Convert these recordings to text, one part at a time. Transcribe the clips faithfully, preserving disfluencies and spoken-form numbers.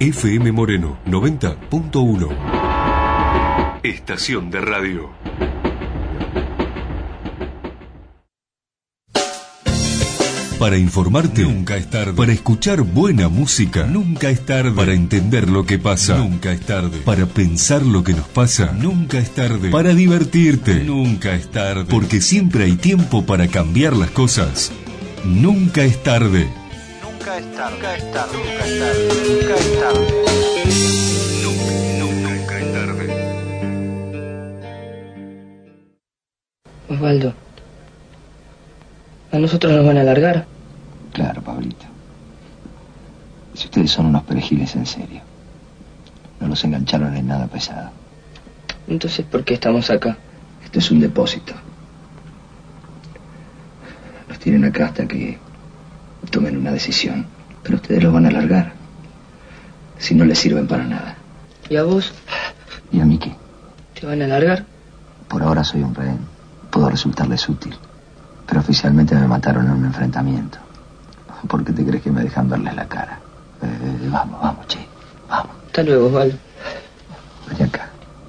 F M Moreno noventa punto uno. Estación de radio. Para informarte, nunca es tarde. Para escuchar buena música, nunca es tarde. Para entender lo que pasa, nunca es tarde. Para pensar lo que nos pasa, nunca es tarde. Para divertirte, nunca es tarde. Porque siempre hay tiempo para cambiar las cosas. Nunca es tarde. Nunca es tarde. Nunca es tarde. Nunca es tarde. Nunca es tarde. Nunca, nunca es tarde. Osvaldo, ¿a nosotros nos van a largar? Claro, Pablito. Si ustedes son unos perejiles en serio. No los engancharon en nada pesado. Entonces, ¿por qué estamos acá? Esto es un depósito. Los tienen acá hasta que tomen una decisión. Pero ustedes los van a largar. Si no les sirven para nada. ¿Y a vos? ¿Y a mí qué? ¿Te van a largar? Por ahora soy un rehén. Puedo resultarles útil. Pero oficialmente me mataron en un enfrentamiento. ¿Por qué te crees que me dejan verles la cara? Eh, vamos, vamos, che. Vamos. Hasta luego, Osvaldo. Vení acá.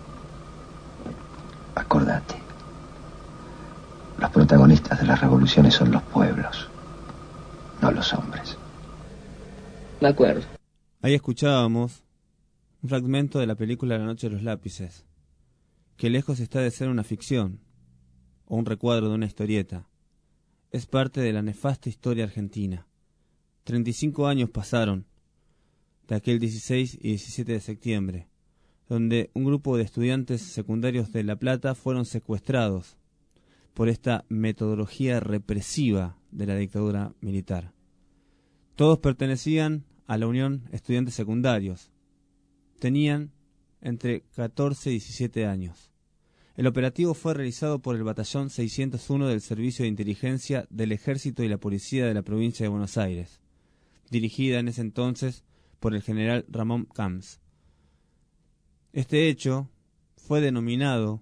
Acordate. Los protagonistas de las revoluciones son los pueblos, no los hombres. De acuerdo. Ahí escuchábamos un fragmento de la película La noche de los lápices, que lejos está de ser una ficción o un recuadro de una historieta. Es parte de la nefasta historia argentina. treinta y cinco años pasaron de aquel dieciséis y diecisiete de septiembre, donde un grupo de estudiantes secundarios de La Plata fueron secuestrados por esta metodología represiva de la dictadura militar. Todos pertenecían a la Unión Estudiantes Secundarios. Tenían entre catorce y diecisiete años. El operativo fue realizado por el Batallón seiscientos uno del Servicio de Inteligencia del Ejército y la Policía de la Provincia de Buenos Aires, dirigida en ese entonces por el general Ramón Camps. Este hecho fue denominado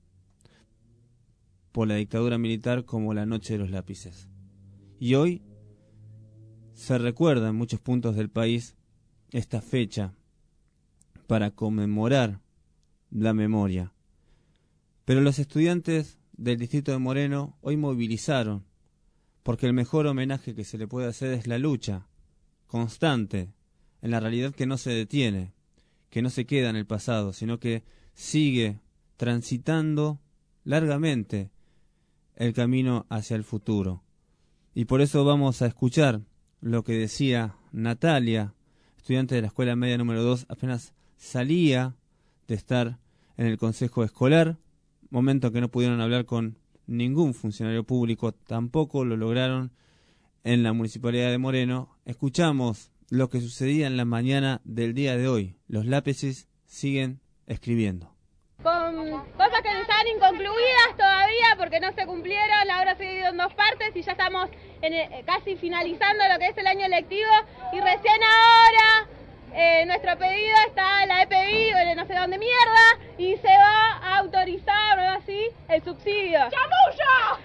por la dictadura militar como la Noche de los Lápices. Y hoy se recuerda en muchos puntos del país esta fecha para conmemorar la memoria. Pero los estudiantes del distrito de Moreno hoy movilizaron, porque el mejor homenaje que se le puede hacer es la lucha constante, en la realidad que no se detiene, que no se queda en el pasado, sino que sigue transitando largamente el camino hacia el futuro. Y por eso vamos a escuchar lo que decía Natalia, estudiante de la escuela media número dos, apenas salía de estar en el consejo escolar, momento que no pudieron hablar con ningún funcionario público, tampoco lo lograron en la Municipalidad de Moreno. Escuchamos lo que sucedía en la mañana del día de hoy. Los lápices siguen escribiendo. Con cosas que están inconcluidas todavía porque no se cumplieron, ahora se dividió en dos partes y ya estamos en el, casi finalizando lo que es el año lectivo y recién ahora eh, nuestro pedido está en la E P B I o en no sé dónde mierda y se va a autorizar o algo así el subsidio. ¡Chamulla!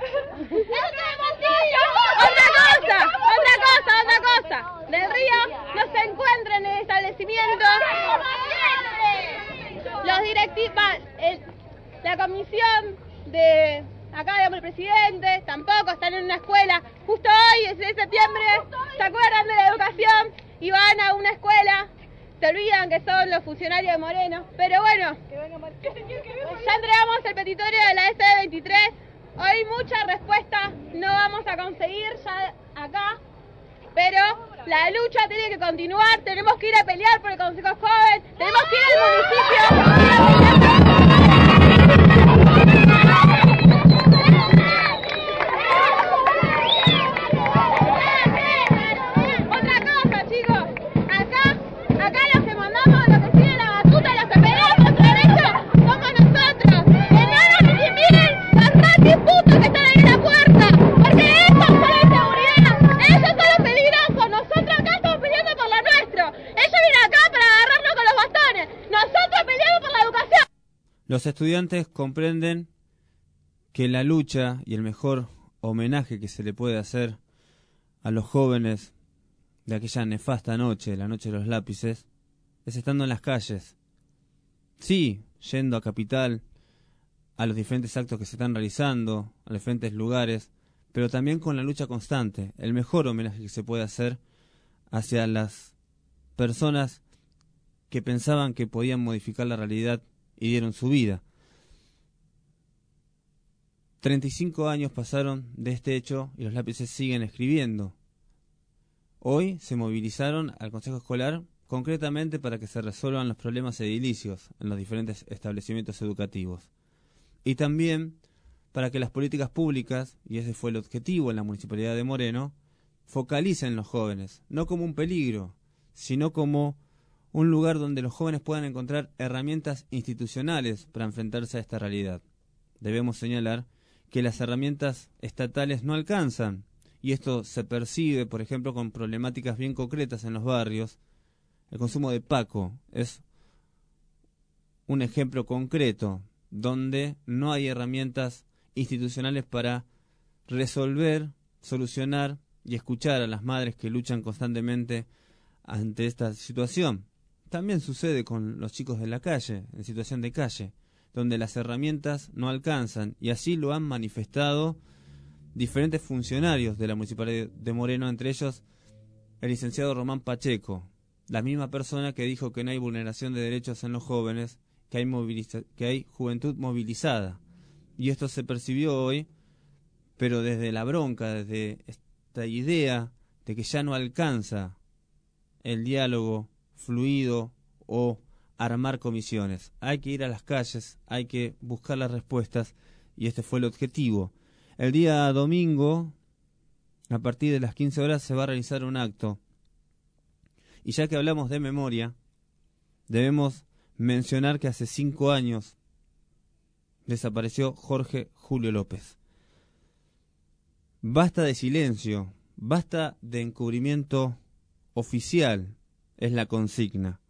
Otra cosa, otra cosa, otra cosa. Del Río no se encuentra en el establecimiento. Los directivos, la comisión de acá, digamos, el presidente, tampoco están en una escuela. Justo hoy, el seis de septiembre, se acuerdan de la educación y van a una escuela. Se olvidan que son los funcionarios de Moreno. Pero bueno, ya entregamos el petitorio de la S D veintitrés. Hoy mucha respuesta no vamos a conseguir ya acá. Pero la lucha tiene que continuar, tenemos que ir a pelear por el Consejo Joven, tenemos que ir al municipio. Otra cosa, chicos, acá, acá los que mandamos, los que siguen la batuta, los que pelean nuestro derecho, somos nosotros. Que no nos intimiden los ratis putos que están ahí en la puerta, porque estos son la inseguridad, ellos son los peligrosos, nosotros acá estamos peleando por lo nuestro. Ellos vienen acá para agarrarnos con los bastones, nosotros peleamos por la educación. Los estudiantes comprenden que la lucha y el mejor homenaje que se le puede hacer a los jóvenes de aquella nefasta noche, la noche de los lápices, es estando en las calles. Sí, yendo a Capital, a los diferentes actos que se están realizando, a los diferentes lugares, pero también con la lucha constante, el mejor homenaje que se puede hacer hacia las personas que pensaban que podían modificar la realidad y dieron su vida. treinta y cinco años pasaron de este hecho y los lápices siguen escribiendo. Hoy se movilizaron al Consejo Escolar concretamente para que se resuelvan los problemas edilicios en los diferentes establecimientos educativos. Y también para que las políticas públicas, y ese fue el objetivo en la Municipalidad de Moreno, focalicen los jóvenes, no como un peligro, sino como un lugar donde los jóvenes puedan encontrar herramientas institucionales para enfrentarse a esta realidad. Debemos señalar que las herramientas estatales no alcanzan, y esto se percibe, por ejemplo, con problemáticas bien concretas en los barrios. El consumo de Paco es un ejemplo concreto, donde no hay herramientas institucionales para resolver, solucionar y escuchar a las madres que luchan constantemente ante esta situación. También sucede con los chicos de la calle, en situación de calle, donde las herramientas no alcanzan, y así lo han manifestado diferentes funcionarios de la Municipalidad de Moreno, entre ellos el licenciado Román Pacheco, la misma persona que dijo que no hay vulneración de derechos en los jóvenes, que hay, moviliza- que hay juventud movilizada. Y esto se percibió hoy, pero desde la bronca, desde esta idea de que ya no alcanza el diálogo fluido o armar comisiones. Hay que ir a las calles, hay que buscar las respuestas, y este fue el objetivo. El día domingo, a partir de las quince horas, se va a realizar un acto. Y ya que hablamos de memoria, debemos mencionar que hace cinco años desapareció Jorge Julio López. Basta de silencio, basta de encubrimiento oficial, es la consigna.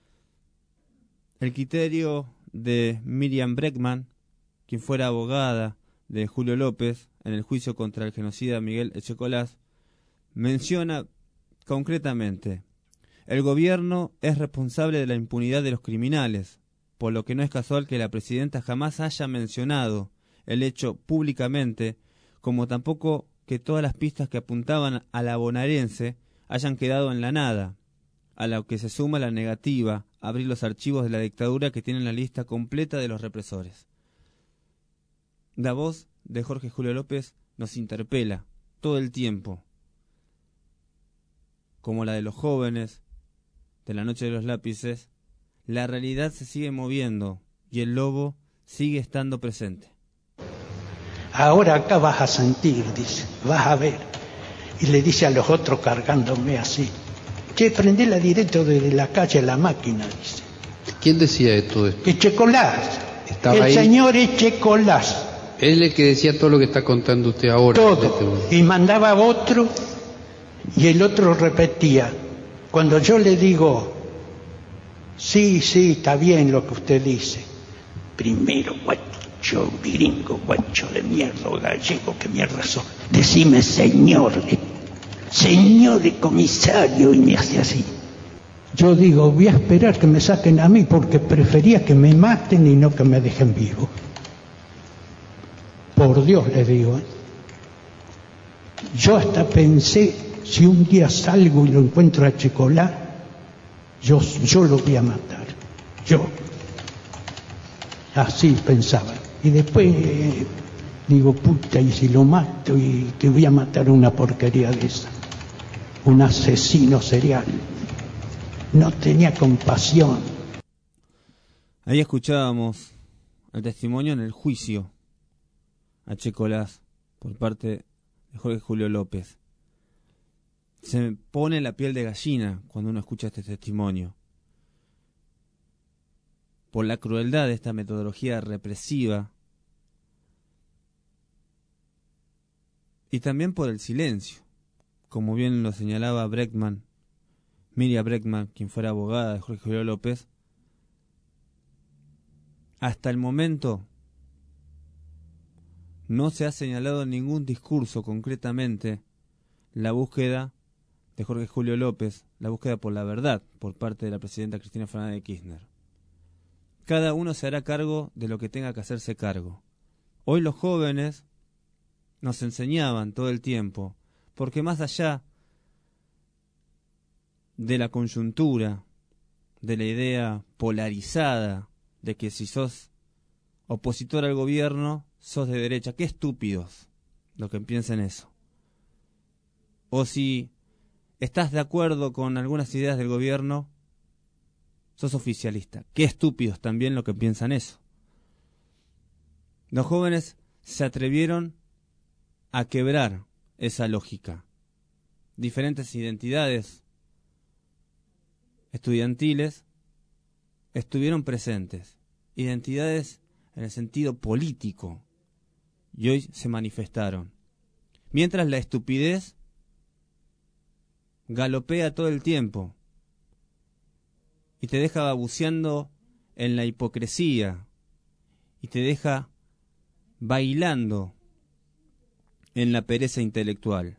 El criterio de Miriam Bregman, quien fuera abogada de Julio López en el juicio contra el genocida Miguel Echecolás, menciona concretamente: el gobierno es responsable de la impunidad de los criminales, por lo que no es casual que la presidenta jamás haya mencionado el hecho públicamente, como tampoco que todas las pistas que apuntaban a la bonaerense hayan quedado en la nada, a lo que se suma la negativa a abrir los archivos de la dictadura que tienen la lista completa de los represores. La voz de Jorge Julio López nos interpela todo el tiempo, como la de los jóvenes de la Noche de los Lápices. La realidad se sigue moviendo y el lobo sigue estando presente. Ahora acá vas a sentir, dice, vas a ver. Y le dice a los otros cargándome así: che, prendela directo desde la calle a la máquina, dice. ¿Quién decía esto? Echecolás. Estaba el ahí. señor Echecolás. Él es el que decía todo lo que está contando usted ahora. Todo. Y mandaba a otro, y el otro repetía. Cuando yo le digo: sí, sí, está bien lo que usted dice. Primero, guacho, gringo, guacho de mierda, gallego, que mierda sos. Decime señor, señor comisario, y me hace así. Yo digo: voy a esperar que me saquen a mí, porque prefería que me maten y no que me dejen vivo. Por Dios le digo, ¿eh? Yo hasta pensé, si un día salgo y lo encuentro a Echecolás, yo, yo lo voy a matar. Yo. Así pensaba. Y después eh, digo: puta, y si lo mato, y que voy a matar una porquería de esa. Un asesino serial. No tenía compasión. Ahí escuchábamos el testimonio en el juicio a Echecolás por parte de Jorge Julio López. Se me pone la piel de gallina cuando uno escucha este testimonio, por la crueldad de esta metodología represiva y también por el silencio, como bien lo señalaba Bregman, Miriam Bregman, quien fuera abogada de Jorge Julio López. Hasta el momento no se ha señalado en ningún discurso concretamente la búsqueda de Jorge Julio López, la búsqueda por la verdad por parte de la presidenta Cristina Fernández de Kirchner. Cada uno se hará cargo de lo que tenga que hacerse cargo. Hoy los jóvenes nos enseñaban todo el tiempo, porque más allá de la coyuntura, de la idea polarizada de que si sos opositor al gobierno, sos de derecha, qué estúpidos los que piensen eso. O si estás de acuerdo con algunas ideas del gobierno, sos oficialista. Qué estúpidos también los que piensan eso. Los jóvenes se atrevieron a quebrar esa lógica. Diferentes identidades estudiantiles estuvieron presentes. Identidades en el sentido político. Y hoy se manifestaron. Mientras la estupidez galopea todo el tiempo y te deja babuceando en la hipocresía y te deja bailando en la pereza intelectual.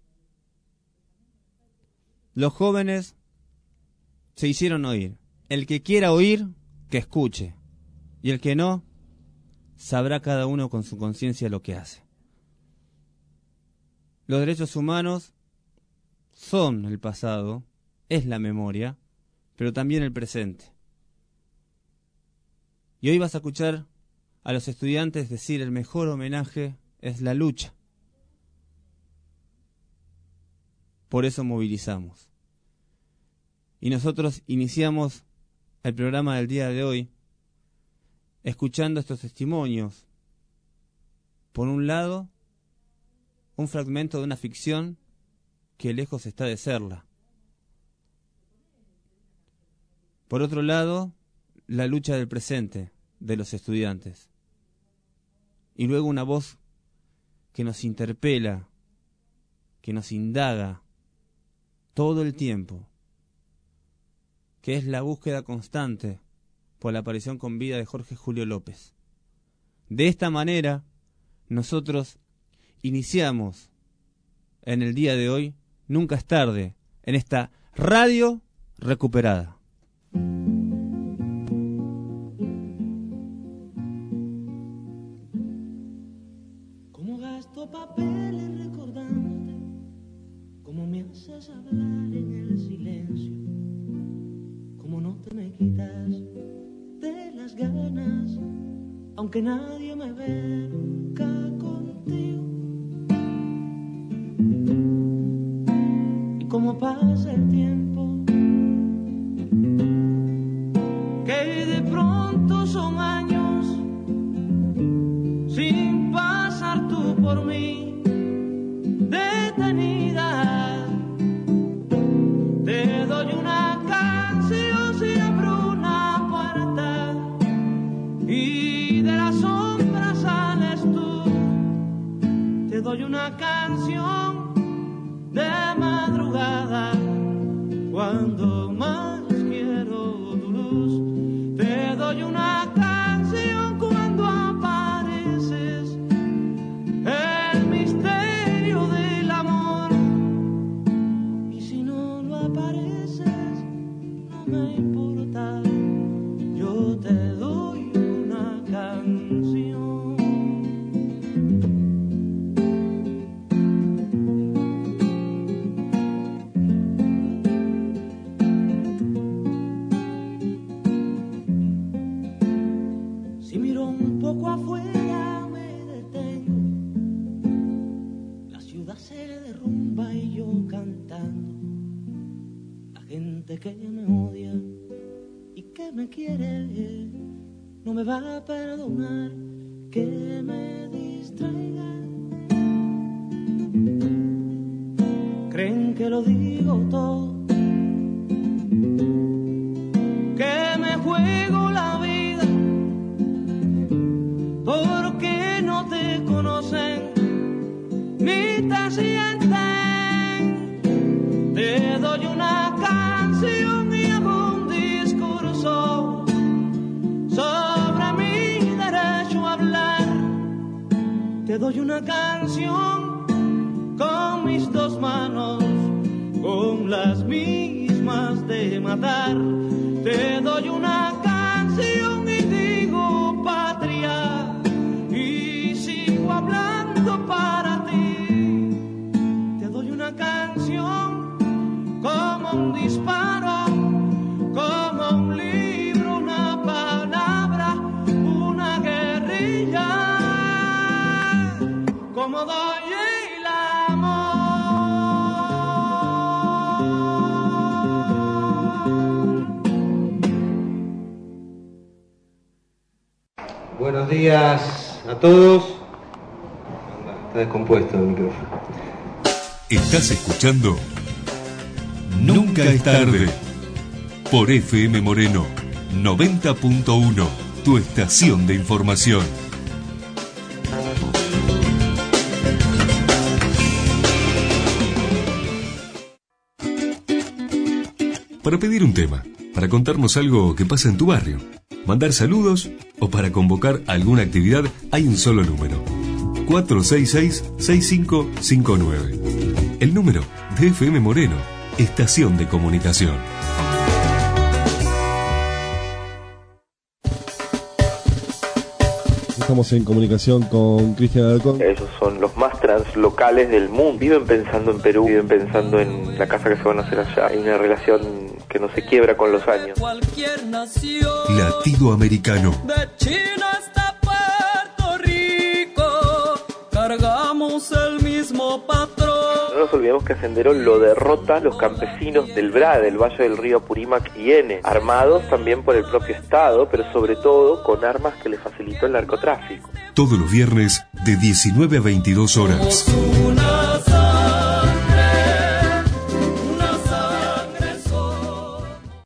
Los jóvenes se hicieron oír. El que quiera oír, que escuche. Y el que no, sabrá cada uno con su conciencia lo que hace. Los derechos humanos son el pasado, es la memoria, pero también el presente. Y hoy vas a escuchar a los estudiantes decir: el mejor homenaje es la lucha. Por eso movilizamos. Y nosotros iniciamos el programa del día de hoy escuchando estos testimonios. Por un lado, un fragmento de una ficción que lejos está de serla. Por otro lado, la lucha del presente de los estudiantes. Y luego una voz que nos interpela, que nos indaga todo el tiempo, que es la búsqueda constante por la aparición con vida de Jorge Julio López. De esta manera, nosotros iniciamos en el día de hoy, Nunca es tarde, en esta radio recuperada. Como gasto papeles recordándote, como me haces hablar en el silencio, como no te me quitas de las ganas, aunque nadie me ve nunca contigo. Y como pasa el tiempo, que de pronto son años sin pasar tú por mí detenida. Te doy una canción si abro una puerta y de la sombra sales tú. Te doy una canción de madrugada cuando más quiero tu luz. Te doy una canción cuando apareces, el misterio del amor. Y si no lo apareces, no me importa, yo te doy una canción. Si miro un poco afuera me detengo, la ciudad se derrumba y yo cantando. La gente que me odia y que me quiere no me va a perdonar que me distraiga. Creen que lo digo todo, que me juego la vida, porque no te conocen ni te sienten. Te doy una canción y hago un discurso sobre mi derecho a hablar. Te doy una canción con mis dos manos, con las mismas de matar. Te doy una canción y digo patria, y sigo hablando para ti. Te doy una canción como un disparo, como un libro, una palabra, una guerrilla, como doy el amor. Buenos días a todos. Está descompuesto el micrófono. Estás escuchando Nunca es tarde por F M Moreno noventa punto uno, tu estación de información. Para pedir un tema, para contarnos algo que pasa en tu barrio, mandar saludos o para convocar alguna actividad, hay un solo número: cuatro seis seis, seis cinco cinco nueve. El número de F M Moreno, estación de comunicación. Estamos en comunicación con Cristian Alarcón. Esos son los más translocales del mundo. Viven pensando en Perú, viven pensando en la casa que se van a hacer allá. Hay una relación que no se quiebra con los años. Latinoamericano. De China hasta Puerto Rico, cargamos el mismo patrón. No nos olvidemos que a Sendero lo derrotan los campesinos del B R A, del Valle del Río Apurímac y Ene, armados también por el propio Estado, pero sobre todo con armas que le facilitó el narcotráfico. Todos los viernes de diecinueve a veintidós horas. Una sangre, una sangre sola.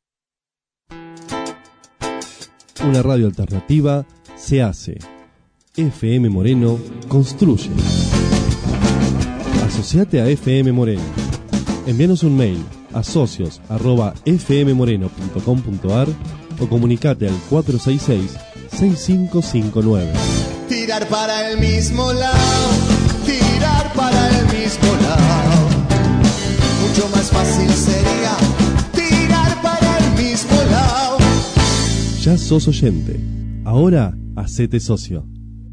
Una radio alternativa se hace. F M Moreno construye. Asociate a F M Moreno. Envíanos un mail a socios arroba f m moreno punto com punto a r o comunicate al cuatro seis seis, seis cinco cinco nueve. Tirar para el mismo lado, tirar para el mismo lado. Mucho más fácil sería tirar para el mismo lado. Ya sos oyente. Ahora hacete socio.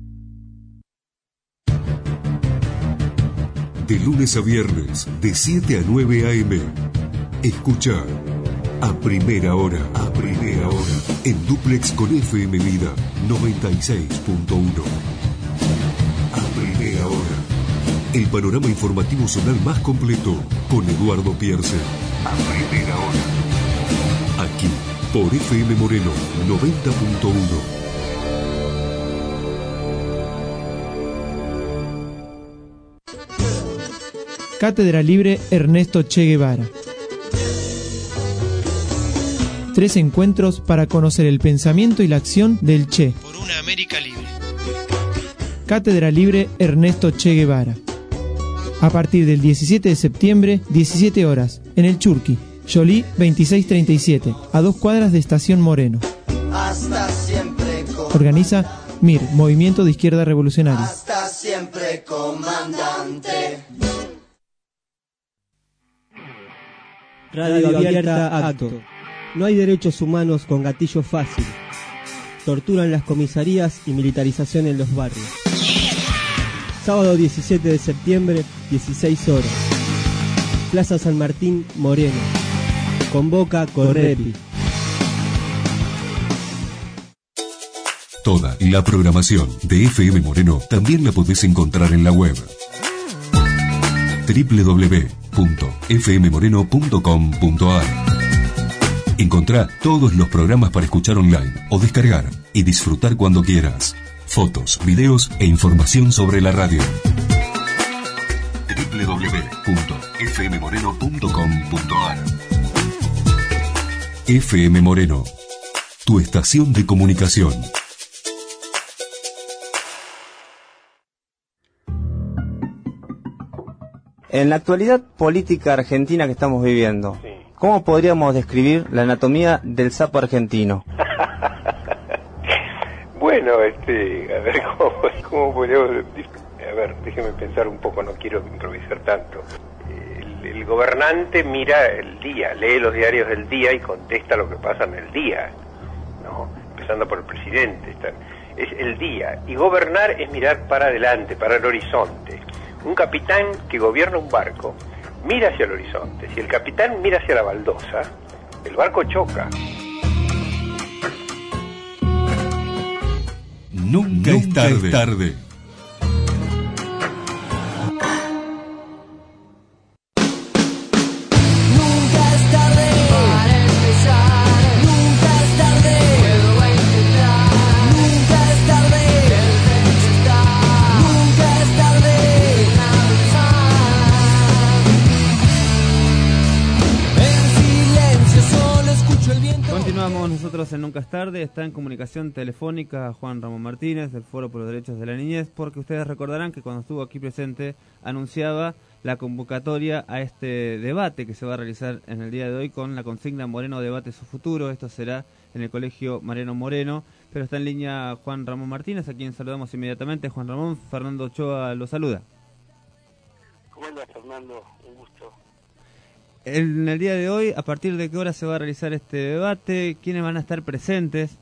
De lunes a viernes, de siete a nueve a eme. Escucha a primera hora, a primera hora, en duplex con F M Vida noventa y seis punto uno. A primera hora, el panorama informativo zonal más completo con Eduardo Pierce. A primera hora, aquí por F M Moreno noventa punto uno. Cátedra Libre Ernesto Che Guevara. Tres encuentros para conocer el pensamiento y la acción del Che. Por una América libre. Cátedra Libre Ernesto Che Guevara. A partir del diecisiete de septiembre, diecisiete horas, en el Churqui, Yolí veintiséis treinta y siete, a dos cuadras de Estación Moreno. Hasta siempre, Organiza M I R, Movimiento de Izquierda Revolucionaria. hasta siempre, comandante. Radio Abierta Acto. No hay derechos humanos con gatillo fácil. Tortura en las comisarías y militarización en los barrios. Sábado diecisiete de septiembre, dieciséis horas. Plaza San Martín, Moreno. Convoca Correpi. Toda la programación de F M Moreno también la podés encontrar en la web doble u doble u doble u punto f m moreno punto com punto a r. Encontrá todos los programas para escuchar online o descargar y disfrutar cuando quieras. Fotos, videos e información sobre la radio. doble u doble u doble u punto f m moreno punto com punto a r. F M Moreno, tu estación de comunicación. En la actualidad política argentina que estamos viviendo, sí. ¿Cómo podríamos describir la anatomía del sapo argentino? Bueno, este, a ver, ¿cómo, cómo podríamos...? A ver, déjeme pensar un poco, no quiero improvisar tanto. El el gobernante mira el día, lee los diarios del día y contesta lo que pasa en el día, ¿no? Empezando por el presidente. Están, es el día. Y gobernar es mirar para adelante, para el horizonte. Un capitán que gobierna un barco mira hacia el horizonte. Si el capitán mira hacia la baldosa, el barco choca. Nunca, Nunca es tarde. Es tarde. Nosotros en Nunca es Tarde, está en comunicación telefónica Juan Ramón Martínez del Foro por los Derechos de la Niñez, porque ustedes recordarán que cuando estuvo aquí presente anunciaba la convocatoria a este debate que se va a realizar en el día de hoy con la consigna Moreno Debate Su Futuro. Esto será en el Colegio Mariano Moreno, pero está en línea Juan Ramón Martínez, a quien saludamos inmediatamente. Juan Ramón, Fernando Ochoa lo saluda. ¿Cómo andas, Fernando? Un gusto. En el día de hoy, ¿a partir de qué hora se va a realizar este debate? ¿Quiénes van a estar presentes?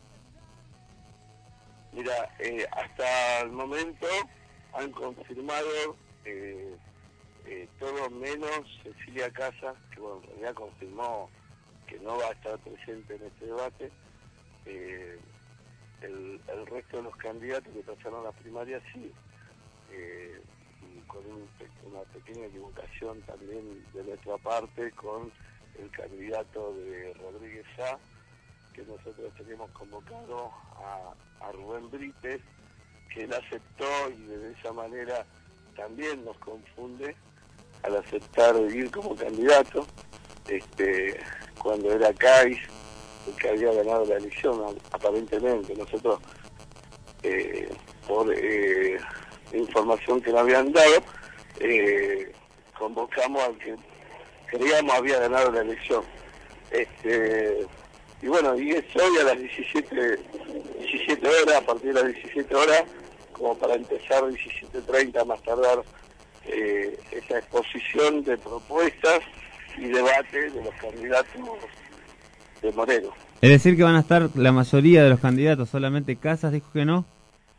Mira, eh, hasta el momento han confirmado eh, eh, todo menos Cecilia Casas, que bueno, en realidad confirmó que no va a estar presente en este debate. Eh, el, el resto de los candidatos que pasaron las primarias sí. Eh, con un, una pequeña equivocación también de nuestra parte con el candidato de Rodríguez A, que nosotros teníamos convocado a, a Rubén Brites, que él aceptó y de esa manera también nos confunde al aceptar ir como candidato, este, cuando era Cáiz el que había ganado la elección, aparentemente. Nosotros, eh, por... Eh, información que nos habían dado, eh, convocamos al que creíamos había ganado la elección. Este, y bueno, y es hoy a las diecisiete horas, a partir de las diecisiete horas, como para empezar diecisiete treinta más tardar, eh, esa exposición de propuestas y debate de los candidatos de Moreno. Es decir, que van a estar la mayoría de los candidatos, solamente Casas dijo que no.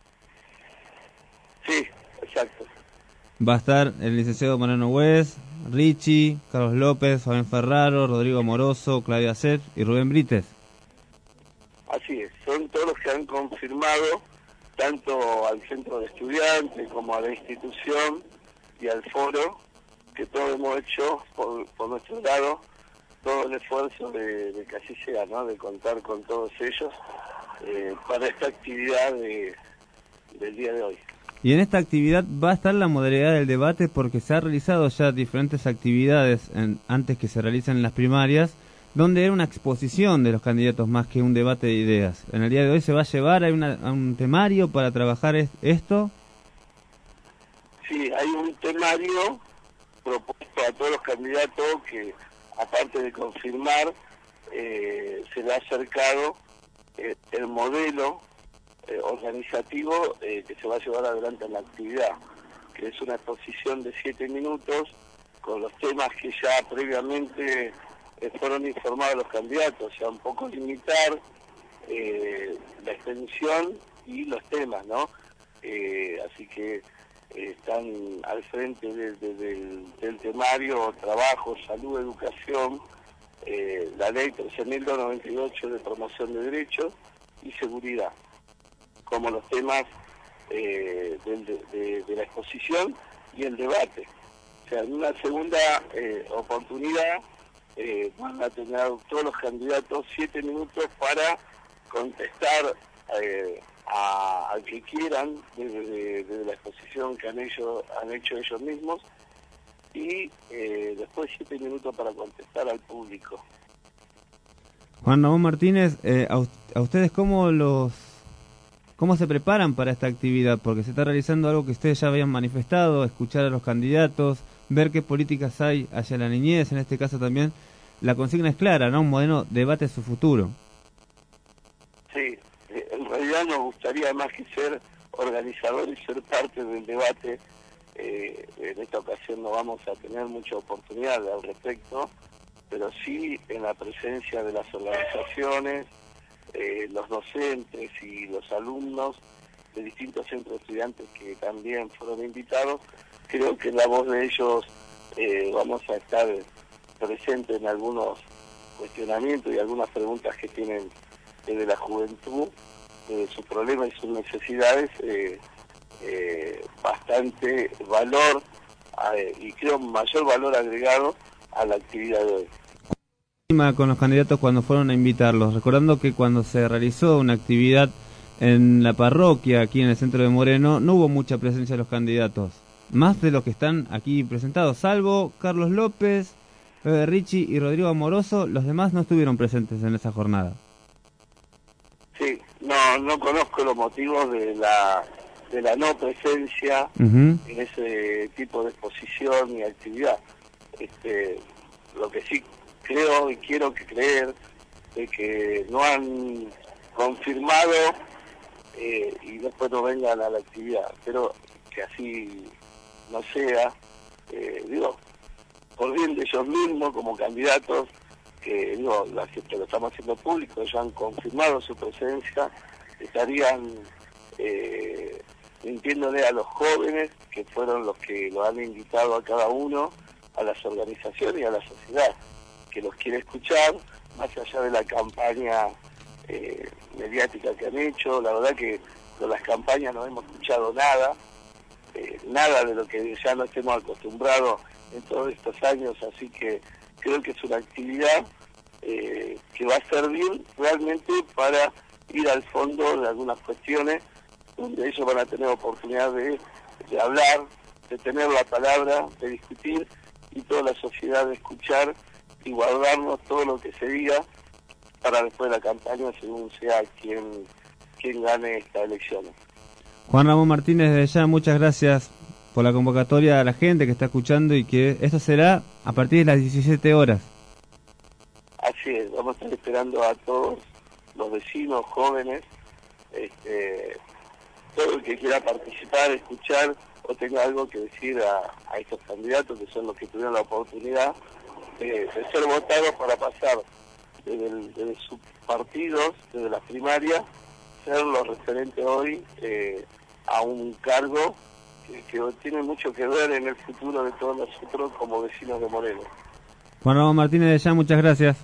Sí, exacto. Va a estar el licenciado Mariano Hues, Richie, Carlos López, Fabián Ferraro, Rodrigo Amoroso, Claudia Set y Rubén Brites. Así es, son todos los que han confirmado, tanto al centro de estudiantes como a la institución y al foro, que todos hemos hecho por, por nuestro lado todo el esfuerzo de, de que así sea, ¿no? De contar con todos ellos eh, para esta actividad de, del día de hoy. Y en esta actividad va a estar la modalidad del debate, porque se han realizado ya diferentes actividades en, antes que se realicen las primarias, donde era una exposición de los candidatos más que un debate de ideas. En el día de hoy se va a llevar, hay una, un temario para trabajar es, esto. Sí, hay un temario propuesto a todos los candidatos que, aparte de confirmar, eh, se le ha acercado eh, el modelo Eh, organizativo eh, que se va a llevar adelante en la actividad, que es una exposición de siete minutos con los temas que ya previamente eh, fueron informados los candidatos, o sea, un poco limitar eh, la extensión y los temas, ¿no? Eh, así que eh, están al frente de, de, del, del temario trabajo, salud, educación, eh, la ley trece mil doscientos noventa y ocho de promoción de derechos y seguridad, como los temas eh, de, de, de la exposición y el debate. O sea, en una segunda eh, oportunidad eh, van a tener todos los candidatos siete minutos para contestar eh, a, al que quieran desde de, de la exposición que han hecho, han hecho ellos mismos, y eh, después siete minutos para contestar al público. Juan Ramón Martínez, eh, a, a ustedes cómo los ¿Cómo se preparan para esta actividad? Porque se está realizando algo que ustedes ya habían manifestado, escuchar a los candidatos, ver qué políticas hay hacia la niñez, en este caso también. La consigna es clara, ¿no? Un modelo debate su futuro. Sí, en realidad nos gustaría más que ser organizadores y ser parte del debate, eh, en esta ocasión no vamos a tener mucha oportunidad al respecto, pero sí en la presencia de las organizaciones, eh, los docentes y los alumnos de distintos centros estudiantes que también fueron invitados, creo que en la voz de ellos eh, vamos a estar presentes en algunos cuestionamientos y algunas preguntas que tienen desde la juventud, de sus problemas y sus necesidades, eh, eh, bastante valor eh, y creo mayor valor agregado a la actividad de hoy. Con los candidatos cuando fueron a invitarlos, recordando que cuando se realizó una actividad en la parroquia aquí en el centro de Moreno no hubo mucha presencia de los candidatos, más de los que están aquí presentados, salvo Carlos López, Bebe Ricci y Rodrigo Amoroso. Los demás no estuvieron presentes en esa jornada. Sí, no no conozco los motivos de la de la no presencia Uh-huh. en ese tipo de exposición y actividad. Este, lo que sí creo y quiero que creer es que no han confirmado eh, y después no vengan a la actividad, pero que así no sea, eh, digo, por bien de ellos mismos como candidatos, que digo, la gente lo estamos haciendo público, ya han confirmado su presencia, estarían eh, mintiéndole a los jóvenes, que fueron los que lo han invitado a cada uno, a las organizaciones y a la sociedad, que los quiere escuchar, más allá de la campaña eh, mediática que han hecho. La verdad que con las campañas no hemos escuchado nada, eh, nada de lo que ya no estemos acostumbrados en todos estos años, así que creo que es una actividad eh, que va a servir realmente para ir al fondo de algunas cuestiones, donde ellos van a tener oportunidad de, de hablar, de tener la palabra, de discutir, y toda la sociedad de escuchar y guardarnos todo lo que se diga para después de la campaña, según sea quien, quien gane esta elección. Juan Ramón Martínez, desde ya muchas gracias por la convocatoria a la gente que está escuchando, y que esto será a partir de las diecisiete horas. Así es, vamos a estar esperando a todos los vecinos, jóvenes, este, todo el que quiera participar, escuchar o tenga algo que decir a, a estos candidatos, que son los que tuvieron la oportunidad de, de ser votados para pasar desde, el, desde sus partidos, desde las primarias, ser los referentes hoy eh, a un cargo que, que tiene mucho que ver en el futuro de todos nosotros como vecinos de Moreno. Juan Ramón Martínez, de ya muchas gracias.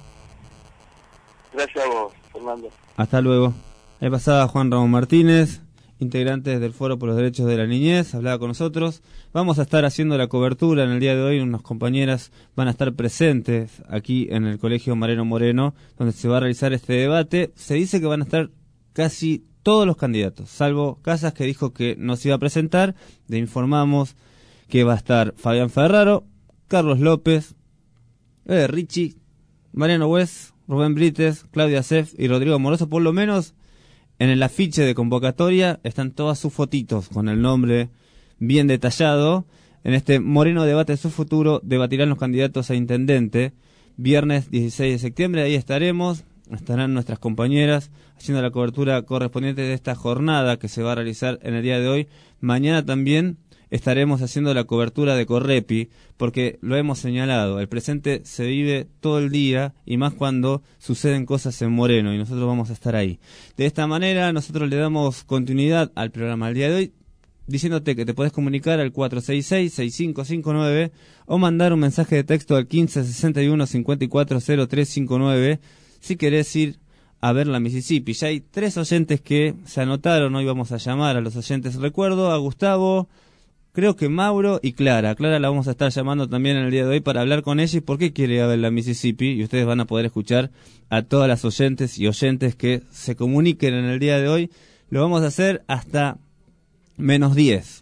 Gracias a vos, Fernando. Hasta luego. Ahí pasaba Juan Ramón Martínez, integrante del Foro por los Derechos de la Niñez, hablaba con nosotros. Vamos a estar haciendo la cobertura en el día de hoy, unas compañeras van a estar presentes aquí en el Colegio Mariano Moreno, donde se va a realizar este debate. Se dice que van a estar casi todos los candidatos, salvo Casas, que dijo que no se iba a presentar. Le informamos que va a estar Fabián Ferraro, Carlos López, eh, Ricci, Mariano West, Rubén Brites, Claudia Sef y Rodrigo Amoroso. Por lo menos en el afiche de convocatoria están todas sus fotitos con el nombre bien detallado. En este Moreno Debate de su Futuro debatirán los candidatos a intendente. Viernes dieciséis de septiembre, ahí estaremos. Estarán nuestras compañeras haciendo la cobertura correspondiente de esta jornada que se va a realizar en el día de hoy. Mañana también estaremos haciendo la cobertura de Correpi, porque lo hemos señalado, el presente se vive todo el día y más cuando suceden cosas en Moreno, y nosotros vamos a estar ahí. De esta manera nosotros le damos continuidad al programa del día de hoy, diciéndote que te podés comunicar al cuatro seis seis, seis cinco cinco nueve o mandar un mensaje de texto al quince sesenta y uno cincuenta y cuatro cero tres cincuenta y nueve si querés ir a ver la Mississippi. Ya hay tres oyentes que se anotaron, hoy vamos a llamar a los oyentes. Recuerdo a Gustavo, creo que Mauro y Clara. Clara la vamos a estar llamando también en el día de hoy para hablar con ella y por qué quiere ir a ver la Mississippi, y ustedes van a poder escuchar a todas las oyentes y oyentes que se comuniquen en el día de hoy. Lo vamos a hacer hasta menos diez.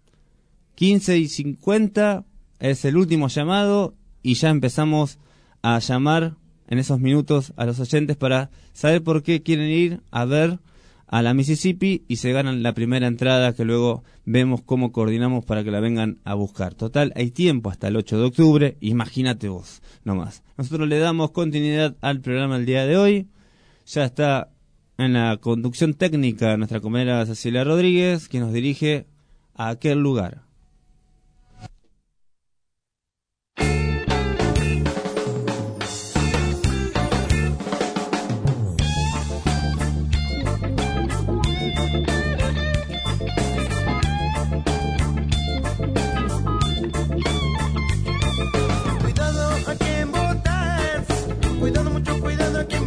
quince y cincuenta es el último llamado y ya empezamos a llamar en esos minutos a los oyentes para saber por qué quieren ir a ver a la Mississippi y se ganan la primera entrada, que luego vemos cómo coordinamos para que la vengan a buscar. Total, hay tiempo hasta el ocho de octubre, imagínate vos, nomás. Nosotros le damos continuidad al programa del día de hoy. Ya está en la conducción técnica nuestra compañera Cecilia Rodríguez, que nos dirige a aquel lugar.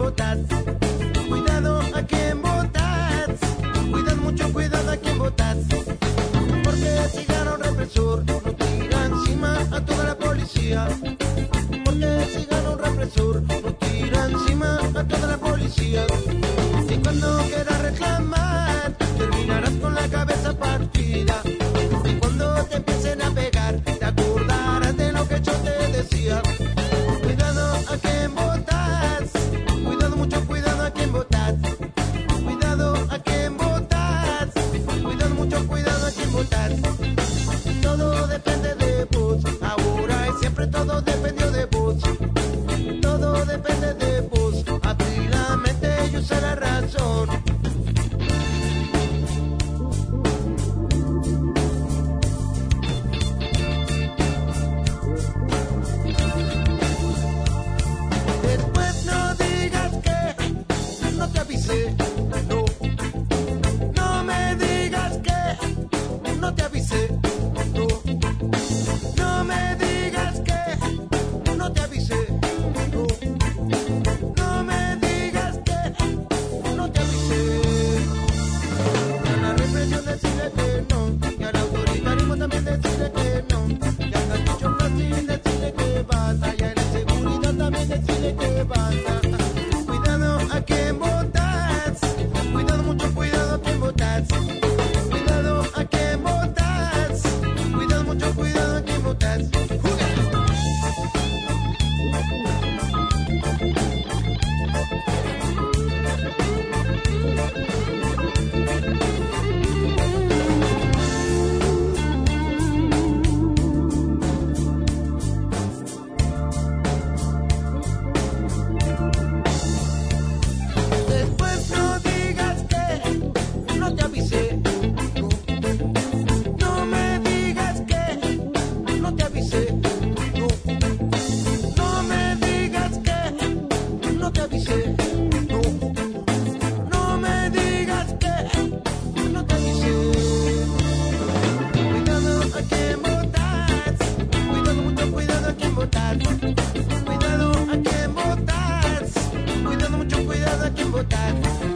votás. Cuidado a quien votás. Cuidado, mucho cuidado a quien votás. Porque si gana un represor, no tira encima a toda la policía. Porque si gana un represor, no tira encima a toda la policía. Y cuando quieras reclamar, terminarás con la cabeza partida. Y cuando te empiecen a pegar, te acordarás de lo que yo te decía. Cuidado a quien votás. Cuidado, mucho cuidado a quien votás. Cuidado a quien votás. Cuidado, mucho cuidado a quien votás. Todo depende de vos. Ahora y siempre todo dependió de vos. Todo depende de vos. Abrí la mente y usa la razón. Después no digas que no te avisé. No. No me digas que no te avisé. No. No me digas que no te avisé. No. No me digas que no te avisé. Y a la represión decirle que no. Y al autoritarismo también decirle que no. Y al gatillo fácil decirle que basta. Y a la inseguridad también decirle que basta. Cuidado a quien votás. Cuidado, mucho cuidado a quien votás. Cuidado a quien votás. Cuidado, mucho cuidado a quien votás. Después no digas que no te avisé. No. No me digas que no te avisé. No. No me digas que no te avisé. No. No me digas que no te avisé. Cuidado a quien votás. Cuidado, mucho cuidado a quien votás. Cuidado a quien votás. Cuidado, mucho cuidado a quien votás.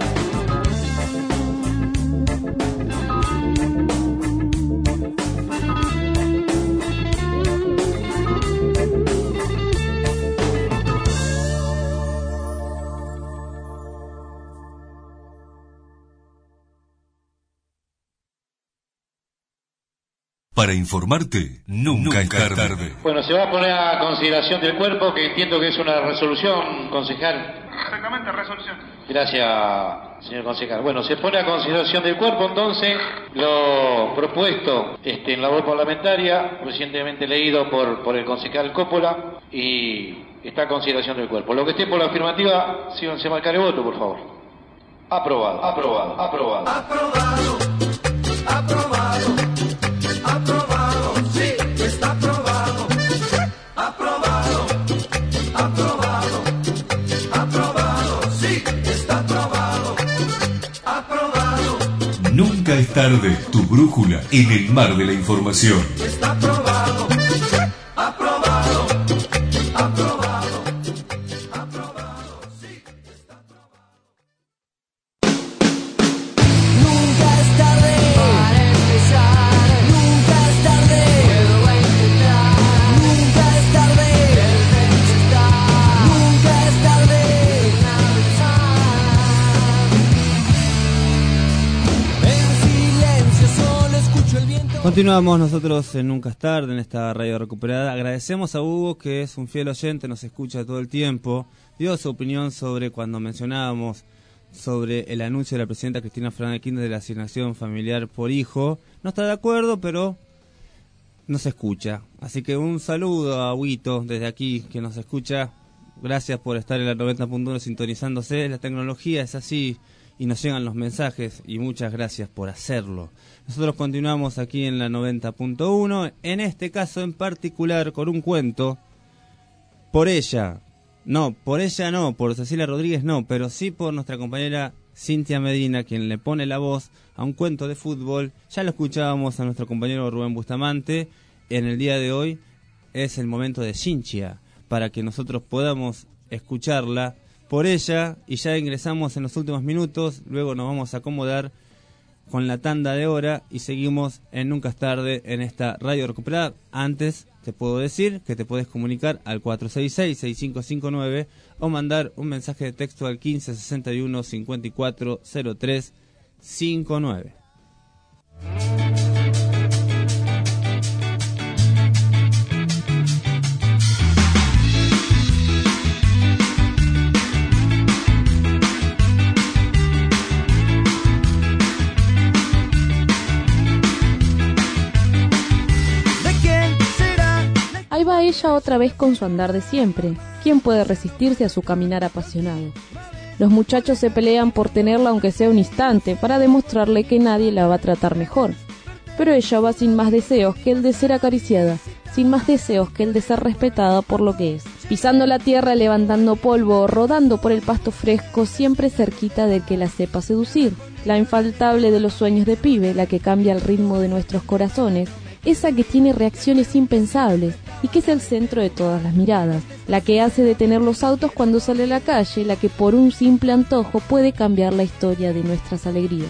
Para informarte, nunca, nunca es tarde. tarde. Bueno, se va a poner a consideración del cuerpo, que entiendo que es una resolución, concejal. Exactamente, resolución. Gracias, señor concejal. Bueno, se pone a consideración del cuerpo, entonces, lo propuesto este, en la voz parlamentaria, recientemente leído por, por el concejal Coppola, y está a consideración del cuerpo. Lo que esté por la afirmativa, síganse a marcar el voto, por favor. Aprobado, aprobado, aprobado. Aprobado, aprobado, aprobado, sí, está aprobado. Aprobado, aprobado, aprobado, sí, está aprobado. Aprobado, Nunca es tarde, tu brújula en el mar de la información. está aprobado. Aprobado, aprobado, aprobado, sí, está aprobado. Nunca es tarde para empezar. Nunca es tarde. Puedo intentar. Nunca es tarde. El derecho está. Nunca es tarde. En silencio solo escucho el viento. Continuamos nosotros en Nunca es tarde, en esta radio recuperada. Agradecemos a Hugo, que es un fiel oyente, nos escucha todo el tiempo. Dio su opinión sobre cuando mencionábamos sobre el anuncio de la presidenta Cristina Fernández de Kirchner de la asignación familiar por hijo. No está de acuerdo, pero nos escucha. Así que un saludo a Huito desde aquí, que nos escucha. Gracias por estar en la noventa punto uno sintonizándose. La tecnología es así y nos llegan los mensajes, y muchas gracias por hacerlo. Nosotros continuamos aquí en la noventa punto uno, en este caso en particular con un cuento por ella. No, por ella no, por Cecilia Rodríguez no, pero sí por nuestra compañera Cintia Medina, quien le pone la voz a un cuento de fútbol. Ya lo escuchábamos a nuestro compañero Rubén Bustamante. En el día de hoy es el momento de Cintia, para que nosotros podamos escucharla, por ella y ya ingresamos en los últimos minutos. Luego nos vamos a acomodar con la tanda de hora y seguimos en Nunca es tarde en esta radio recuperada. Antes te puedo decir que te puedes comunicar al cuatro seis seis, seis cinco cinco nueve o mandar un mensaje de texto al quince sesenta y uno cincuenta y cuatro cero tres cincuenta y nueve. Ahí va ella otra vez con su andar de siempre. ¿Quién puede resistirse a su caminar apasionado? Los muchachos se pelean por tenerla aunque sea un instante, para demostrarle que nadie la va a tratar mejor. Pero ella va sin más deseos que el de ser acariciada, sin más deseos que el de ser respetada por lo que es. Pisando la tierra, levantando polvo, rodando por el pasto fresco, siempre cerquita del que la sepa seducir. La infaltable de los sueños de pibe, la que cambia el ritmo de nuestros corazones, esa que tiene reacciones impensables y que es el centro de todas las miradas, la que hace detener los autos cuando sale a la calle, la que por un simple antojo puede cambiar la historia de nuestras alegrías.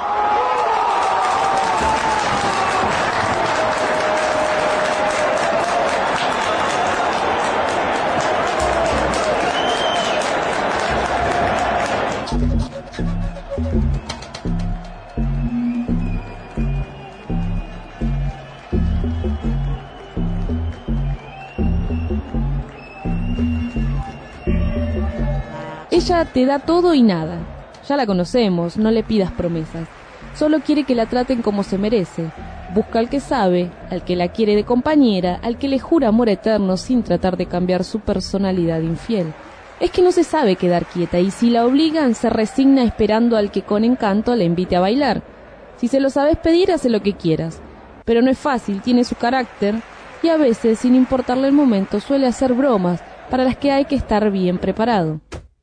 Ella te da todo y nada. Ya la conocemos, no le pidas promesas. Solo quiere que la traten como se merece. Busca al que sabe, al que la quiere de compañera, al que le jura amor eterno sin tratar de cambiar su personalidad infiel. Es que no se sabe quedar quieta y si la obligan se resigna esperando al que con encanto la invite a bailar. Si se lo sabes pedir, hace lo que quieras. Pero no es fácil, tiene su carácter y a veces, sin importarle el momento, suele hacer bromas para las que hay que estar bien preparado.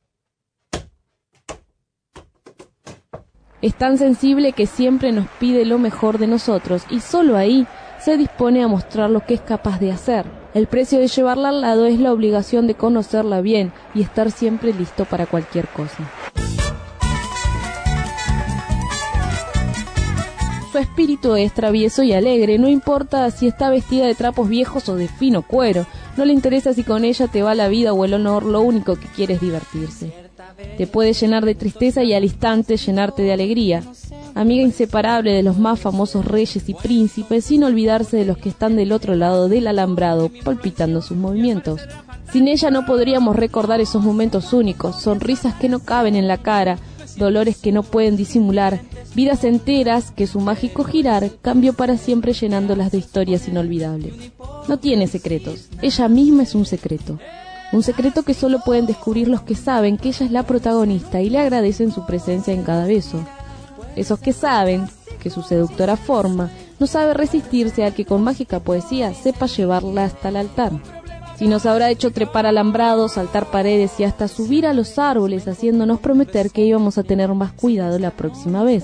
Es tan sensible que siempre nos pide lo mejor de nosotros y solo ahí se dispone a mostrar lo que es capaz de hacer. El precio de llevarla al lado es la obligación de conocerla bien y estar siempre listo para cualquier cosa. Su espíritu es travieso y alegre, no importa si está vestida de trapos viejos o de fino cuero, no le interesa si con ella te va la vida o el honor, lo único que quiere es divertirse. Te puede llenar de tristeza y al instante llenarte de alegría. Amiga inseparable de los más famosos reyes y príncipes, sin olvidarse de los que están del otro lado del alambrado, palpitando sus movimientos. Sin ella no podríamos recordar esos momentos únicos, sonrisas que no caben en la cara, dolores que no pueden disimular, vidas enteras que su mágico girar cambió para siempre llenándolas de historias inolvidables. No tiene secretos, ella misma es un secreto. Un secreto que solo pueden descubrir los que saben que ella es la protagonista y le agradecen su presencia en cada beso. Esos que saben que su seductora forma no sabe resistirse al que con mágica poesía sepa llevarla hasta el altar. Si nos habrá hecho trepar alambrados, saltar paredes y hasta subir a los árboles, haciéndonos prometer que íbamos a tener más cuidado la próxima vez.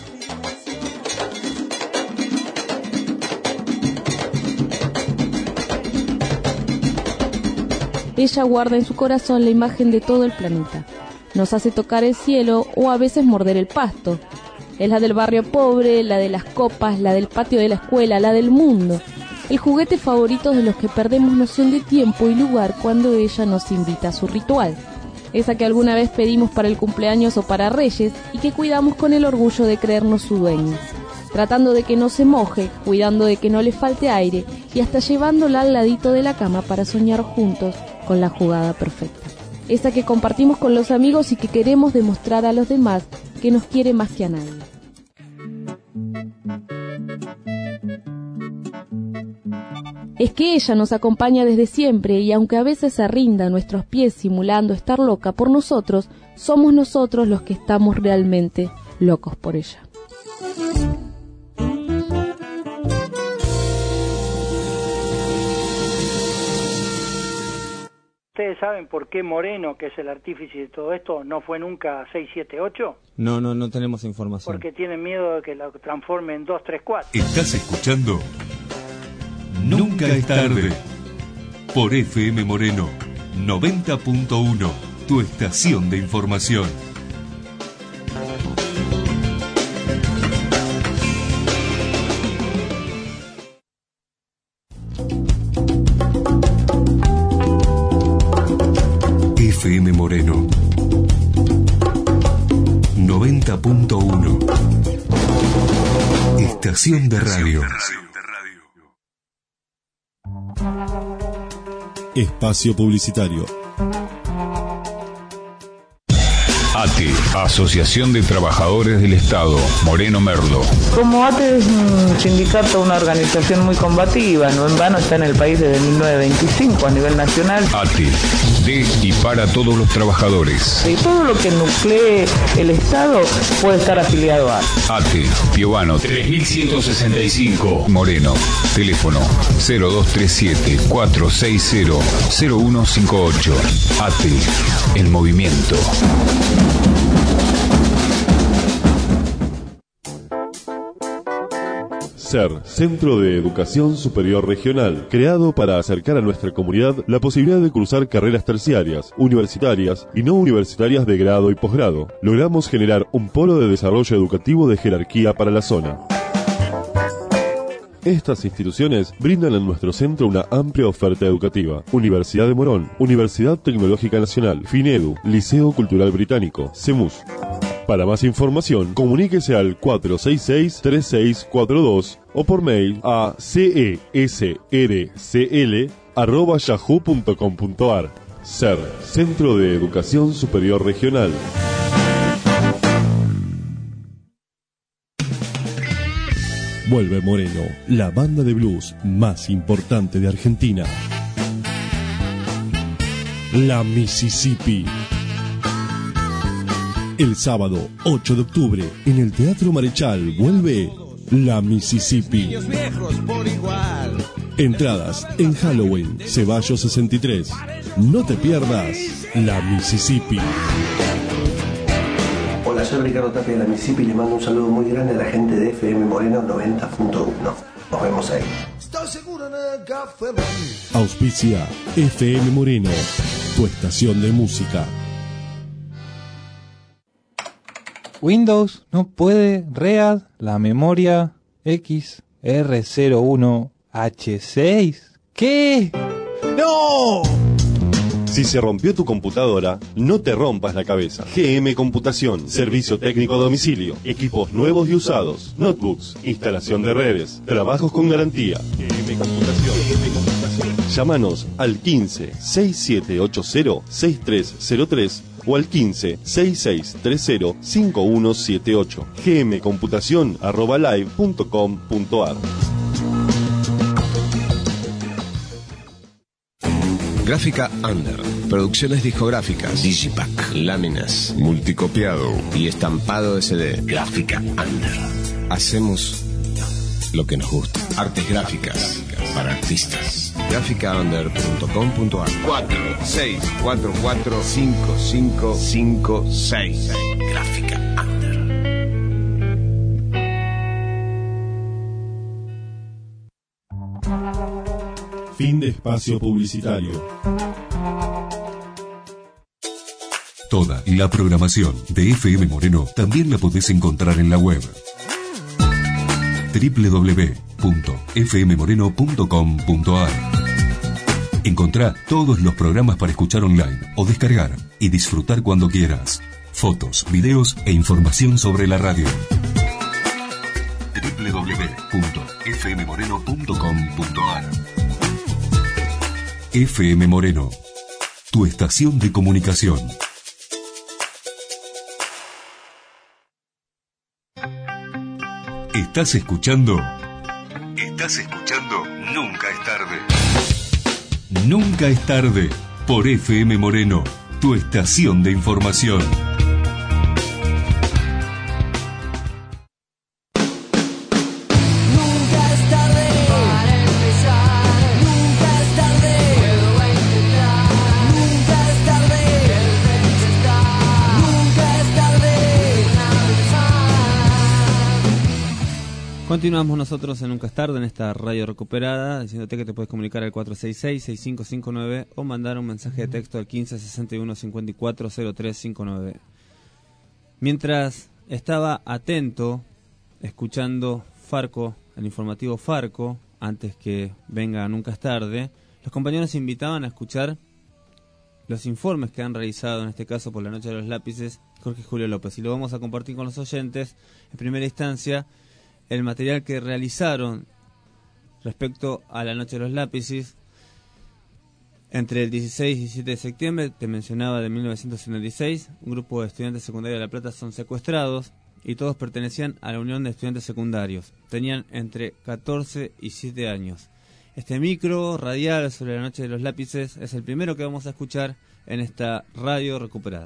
Ella guarda en su corazón la imagen de todo el planeta. Nos hace tocar el cielo o a veces morder el pasto. Es la del barrio pobre, la de las copas, la del patio de la escuela, la del mundo. El juguete favorito de los que perdemos noción de tiempo y lugar cuando ella nos invita a su ritual. Esa que alguna vez pedimos para el cumpleaños o para Reyes y que cuidamos con el orgullo de creernos su dueña. Tratando de que no se moje, cuidando de que no le falte aire y hasta llevándola al ladito de la cama para soñar juntos con la jugada perfecta. Esa que compartimos con los amigos y que queremos demostrar a los demás que nos quiere más que a nadie. Es que ella nos acompaña desde siempre y aunque a veces se rinda a nuestros pies simulando estar loca por nosotros, somos nosotros los que estamos realmente locos por ella. ¿Ustedes saben por qué Moreno, que es el artífice de todo esto, no fue nunca seis siete ocho? No, no, no tenemos información. Porque tienen miedo de que lo transforme en dos tres cuatro. ¿Estás escuchando? Nunca es tarde. Por F M Moreno noventa punto uno. tu estación de información. F M Moreno noventa punto uno. Estación de radio. Espacio publicitario. A T E, Asociación de Trabajadores del Estado, Moreno Merlo. Como A T E es un sindicato, una organización muy combativa, no en vano está en el país desde mil novecientos veinticinco a nivel nacional. A T E, de y para todos los trabajadores. Y todo lo que nuclee el Estado puede estar afiliado a A T E, Piovano tres mil ciento sesenta y cinco, Moreno. Teléfono cero dos tres siete, cuatro seis cero, cero uno cinco ocho. A T E, el movimiento. SER, Centro de Educación Superior Regional, creado para acercar a nuestra comunidad la posibilidad de cursar carreras terciarias, universitarias y no universitarias de grado y posgrado. Logramos generar un polo de desarrollo educativo de jerarquía para la zona. Estas instituciones brindan en nuestro centro una amplia oferta educativa. Universidad de Morón, Universidad Tecnológica Nacional, FINEDU, Liceo Cultural Británico, CEMUS. Para más información, comuníquese al cuatro seis seis, tres seis cuatro dos o por mail a cesrcl arroba yahoo punto com punto ar. SER, Centro de Educación Superior Regional. Vuelve Moreno, la banda de blues más importante de Argentina. La Mississippi. El sábado ocho de octubre, en el Teatro Marechal, vuelve La Mississippi. Entradas en Halloween, Ceballos sesenta y tres. No te pierdas La Mississippi. Hola, soy Ricardo Tapia de La Mississippi y le mando un saludo muy grande a la gente de F M Moreno noventa punto uno. Nos vemos ahí. Auspicia F M Moreno, tu estación de música. Windows no puede read la memoria X R cero uno H seis. ¿Qué? ¡No! Si se rompió tu computadora, no te rompas la cabeza. G M Computación, servicio técnico a domicilio, equipos nuevos y usados, notebooks, instalación de redes, trabajos con garantía. G M Computación. G M Computación. Llámanos al quince, sesenta y siete ochenta, sesenta y tres cero tres o al quince, sesenta y seis treinta, cincuenta y uno setenta y ocho. gmcomputación arroba live punto com punto ar. Gráfica Under, producciones discográficas, digipack, láminas, multicopiado y estampado de C D. Gráfica Under. Hacemos lo que nos gusta. Artes gráficas para artistas. gráfica under punto com punto ar. cuatro seis cuatro cuatro cinco cinco cinco seis. Gráfica Under. Fin de espacio publicitario. Toda la programación de F M Moreno también la podés encontrar en la web doble u doble u doble u punto f m moreno punto com punto ar. Encontrá todos los programas para escuchar online o descargar y disfrutar cuando quieras. Fotos, videos e información sobre la radio. doble u doble u doble u punto f m moreno punto com punto ar. F M Moreno, tu estación de comunicación. ¿Estás escuchando? ¿Estás escuchando? Nunca es tarde. Nunca es tarde. Por F M Moreno, tu estación de información. Continuamos nosotros en Nunca es Tarde, en esta radio recuperada, diciéndote que te puedes comunicar al cuatro seis seis, seis cinco cinco nueve o mandar un mensaje de texto al quince sesenta y uno cincuenta y cuatro cero tres cincuenta y nueve. Mientras estaba atento, escuchando Farco, el informativo Farco, antes que venga Nunca es Tarde, los compañeros invitaban a escuchar los informes que han realizado, en este caso por la Noche de los Lápices, Jorge y Julio López. Y lo vamos a compartir con los oyentes. En primera instancia, el material que realizaron respecto a la Noche de los Lápices entre el dieciséis y diecisiete de septiembre. Te mencionaba, de mil novecientos setenta y seis, un grupo de estudiantes secundarios de La Plata son secuestrados y todos pertenecían a la Unión de Estudiantes Secundarios. Tenían entre catorce y siete años. Este micro radial sobre la Noche de los Lápices es el primero que vamos a escuchar en esta radio recuperada.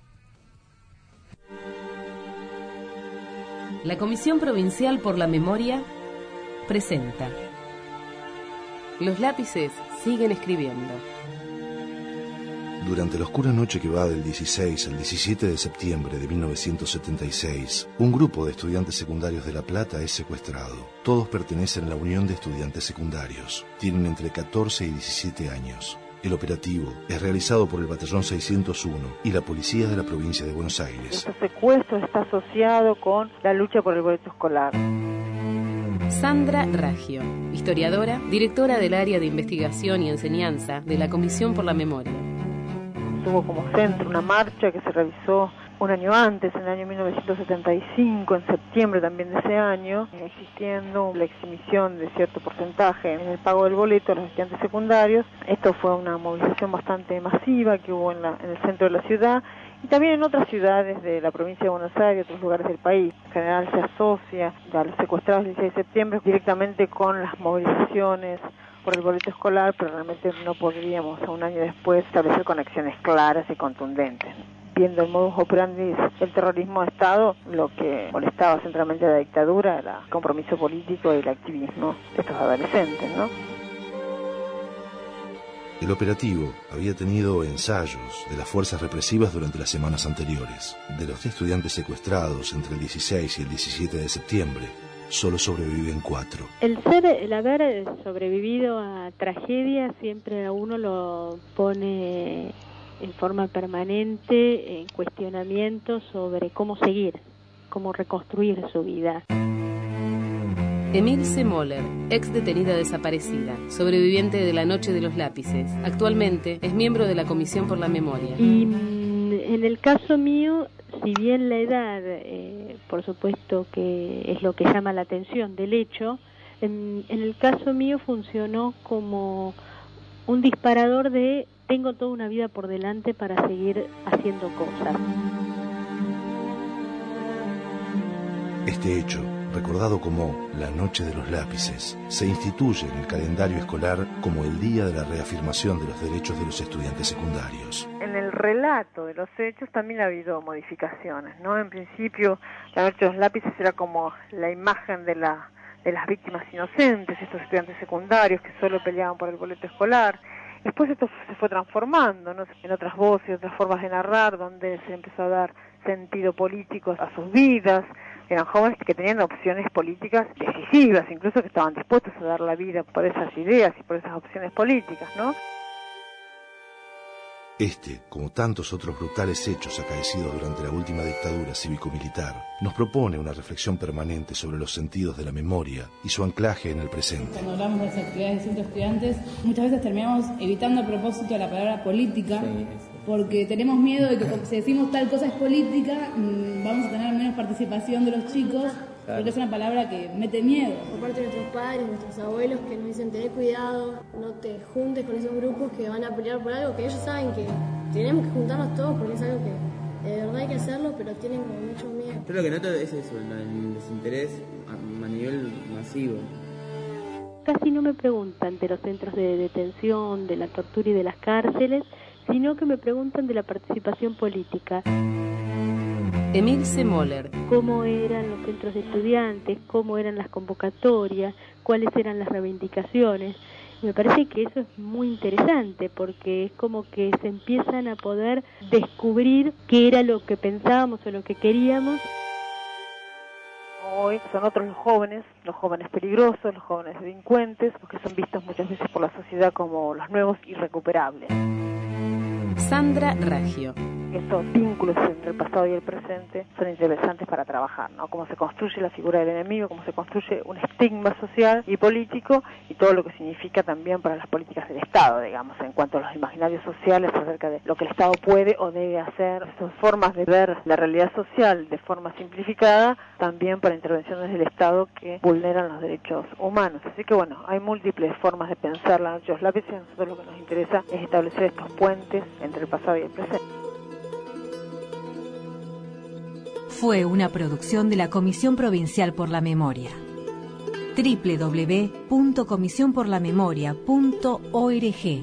La Comisión Provincial por la Memoria presenta Los lápices siguen escribiendo. Durante la oscura noche que va del dieciséis al diecisiete de septiembre de mil novecientos setenta y seis, un grupo de estudiantes secundarios de La Plata es secuestrado. Todos pertenecen a la Unión de Estudiantes Secundarios. Tienen entre catorce y diecisiete años. El operativo es realizado por el Batallón seiscientos uno y la Policía de la Provincia de Buenos Aires. Este secuestro está asociado con la lucha por el boleto escolar. Sandra Raggio, historiadora, directora del área de investigación y enseñanza de la Comisión por la Memoria. Tuvo como centro una marcha que se realizó un año antes, en el año mil novecientos setenta y cinco, en septiembre también de ese año, existiendo la exhibición de cierto porcentaje en el pago del boleto a los estudiantes secundarios. Esto fue una movilización bastante masiva que hubo en, la, en el centro de la ciudad y también en otras ciudades de la provincia de Buenos Aires y otros lugares del país. En general se asocia a los secuestrados del dieciséis de septiembre directamente con las movilizaciones por el boleto escolar, pero realmente no podríamos a un año después establecer conexiones claras y contundentes. Viendo el modus operandi del terrorismo de Estado, lo que molestaba centralmente a la dictadura era el compromiso político y el activismo de estos adolescentes, ¿no? El operativo había tenido ensayos de las fuerzas represivas durante las semanas anteriores. De los estudiantes secuestrados entre el dieciséis y el diecisiete de septiembre, solo sobreviven cuatro. El ser, el haber sobrevivido a tragedias siempre a uno lo pone en forma permanente en cuestionamiento sobre cómo seguir, cómo reconstruir su vida. Emilce Moller, ex detenida desaparecida, sobreviviente de la Noche de los Lápices. Actualmente es miembro de la Comisión por la Memoria. Y en el caso mío, si bien la edad, eh, por supuesto que es lo que llama la atención del hecho, en, en el caso mío funcionó como un disparador de tengo toda una vida por delante para seguir haciendo cosas. Este hecho, recordado como la Noche de los Lápices, se instituye en el calendario escolar como el día de la reafirmación de los derechos de los estudiantes secundarios. En el relato de los hechos también ha habido modificaciones, ¿no? En principio, la Noche de los Lápices era como la imagen de la de las víctimas inocentes, estos estudiantes secundarios que solo peleaban por el boleto escolar. Después esto se fue transformando, ¿no? En otras voces, otras formas de narrar, donde se empezó a dar sentido político a sus vidas. Eran jóvenes que tenían opciones políticas decisivas, incluso que estaban dispuestos a dar la vida por esas ideas y por esas opciones políticas, ¿no? Este, como tantos otros brutales hechos acaecidos durante la última dictadura cívico-militar, nos propone una reflexión permanente sobre los sentidos de la memoria y su anclaje en el presente. Cuando hablamos de las actividades de cientos estudiantes, muchas veces terminamos evitando a propósito la palabra política, sí, porque tenemos miedo de que si decimos tal cosa es política, vamos a tener menos participación de los chicos, porque es una palabra que mete miedo. Por parte de nuestros padres, nuestros abuelos, que nos dicen tener cuidado, no te juntes con esos grupos que van a pelear por algo que ellos saben que tenemos que juntarnos todos porque es algo que de verdad hay que hacerlo, pero tienen como mucho miedo. Yo lo que noto es eso, el desinterés a, a nivel masivo. Casi no me preguntan de los centros de detención, de la tortura y de las cárceles, sino que me preguntan de la participación política. Emilce Moller. Cómo eran los centros de estudiantes, cómo eran las convocatorias, cuáles eran las reivindicaciones. Y me parece que eso es muy interesante porque es como que se empiezan a poder descubrir qué era lo que pensábamos o lo que queríamos. hoy son otros los jóvenes, los jóvenes peligrosos, los jóvenes delincuentes, los que son vistos muchas veces por la sociedad como los nuevos irrecuperables. Sandra Raggio. Estos vínculos entre el pasado y el presente son interesantes para trabajar, ¿no? Cómo se construye la figura del enemigo, cómo se construye un estigma social y político y todo lo que significa también para las políticas del Estado, digamos, en cuanto a los imaginarios sociales acerca de lo que el Estado puede o debe hacer, son formas de ver la realidad social de forma simplificada, también para intervenciones del Estado que vulneran los derechos humanos. Así que bueno, hay múltiples formas de pensar la noche de los lápices y a nosotros lo que nos interesa es establecer estos puentes entre el pasado y el presente. Fue una producción de la Comisión Provincial por la Memoria. doble u doble u doble u punto comisión por la memoria punto org.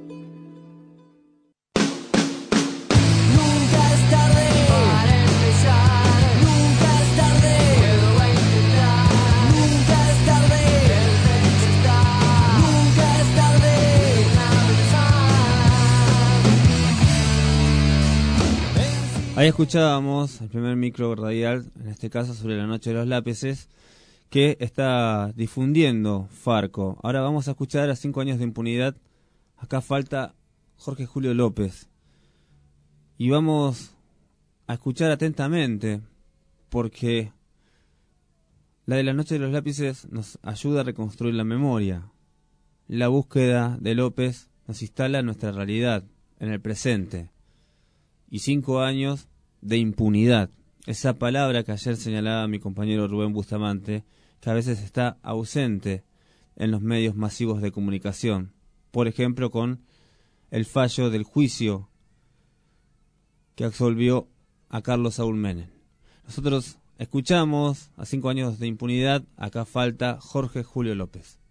Ahí escuchábamos el primer micro radial, en este caso sobre la noche de los lápices, que está difundiendo Farco. Ahora vamos a escuchar a cinco años de impunidad. Acá falta Jorge Julio López. Y vamos a escuchar atentamente, porque la de la noche de los lápices nos ayuda a reconstruir la memoria. La búsqueda de López nos instala en nuestra realidad, en el presente. Y cinco años de impunidad. Esa palabra que ayer señalaba mi compañero Rubén Bustamante, que a veces está ausente en los medios masivos de comunicación. Por ejemplo, con el fallo del juicio que absolvió a Carlos Saúl Menem. Nosotros escuchamos a cinco años de impunidad. Acá falta Jorge Julio López.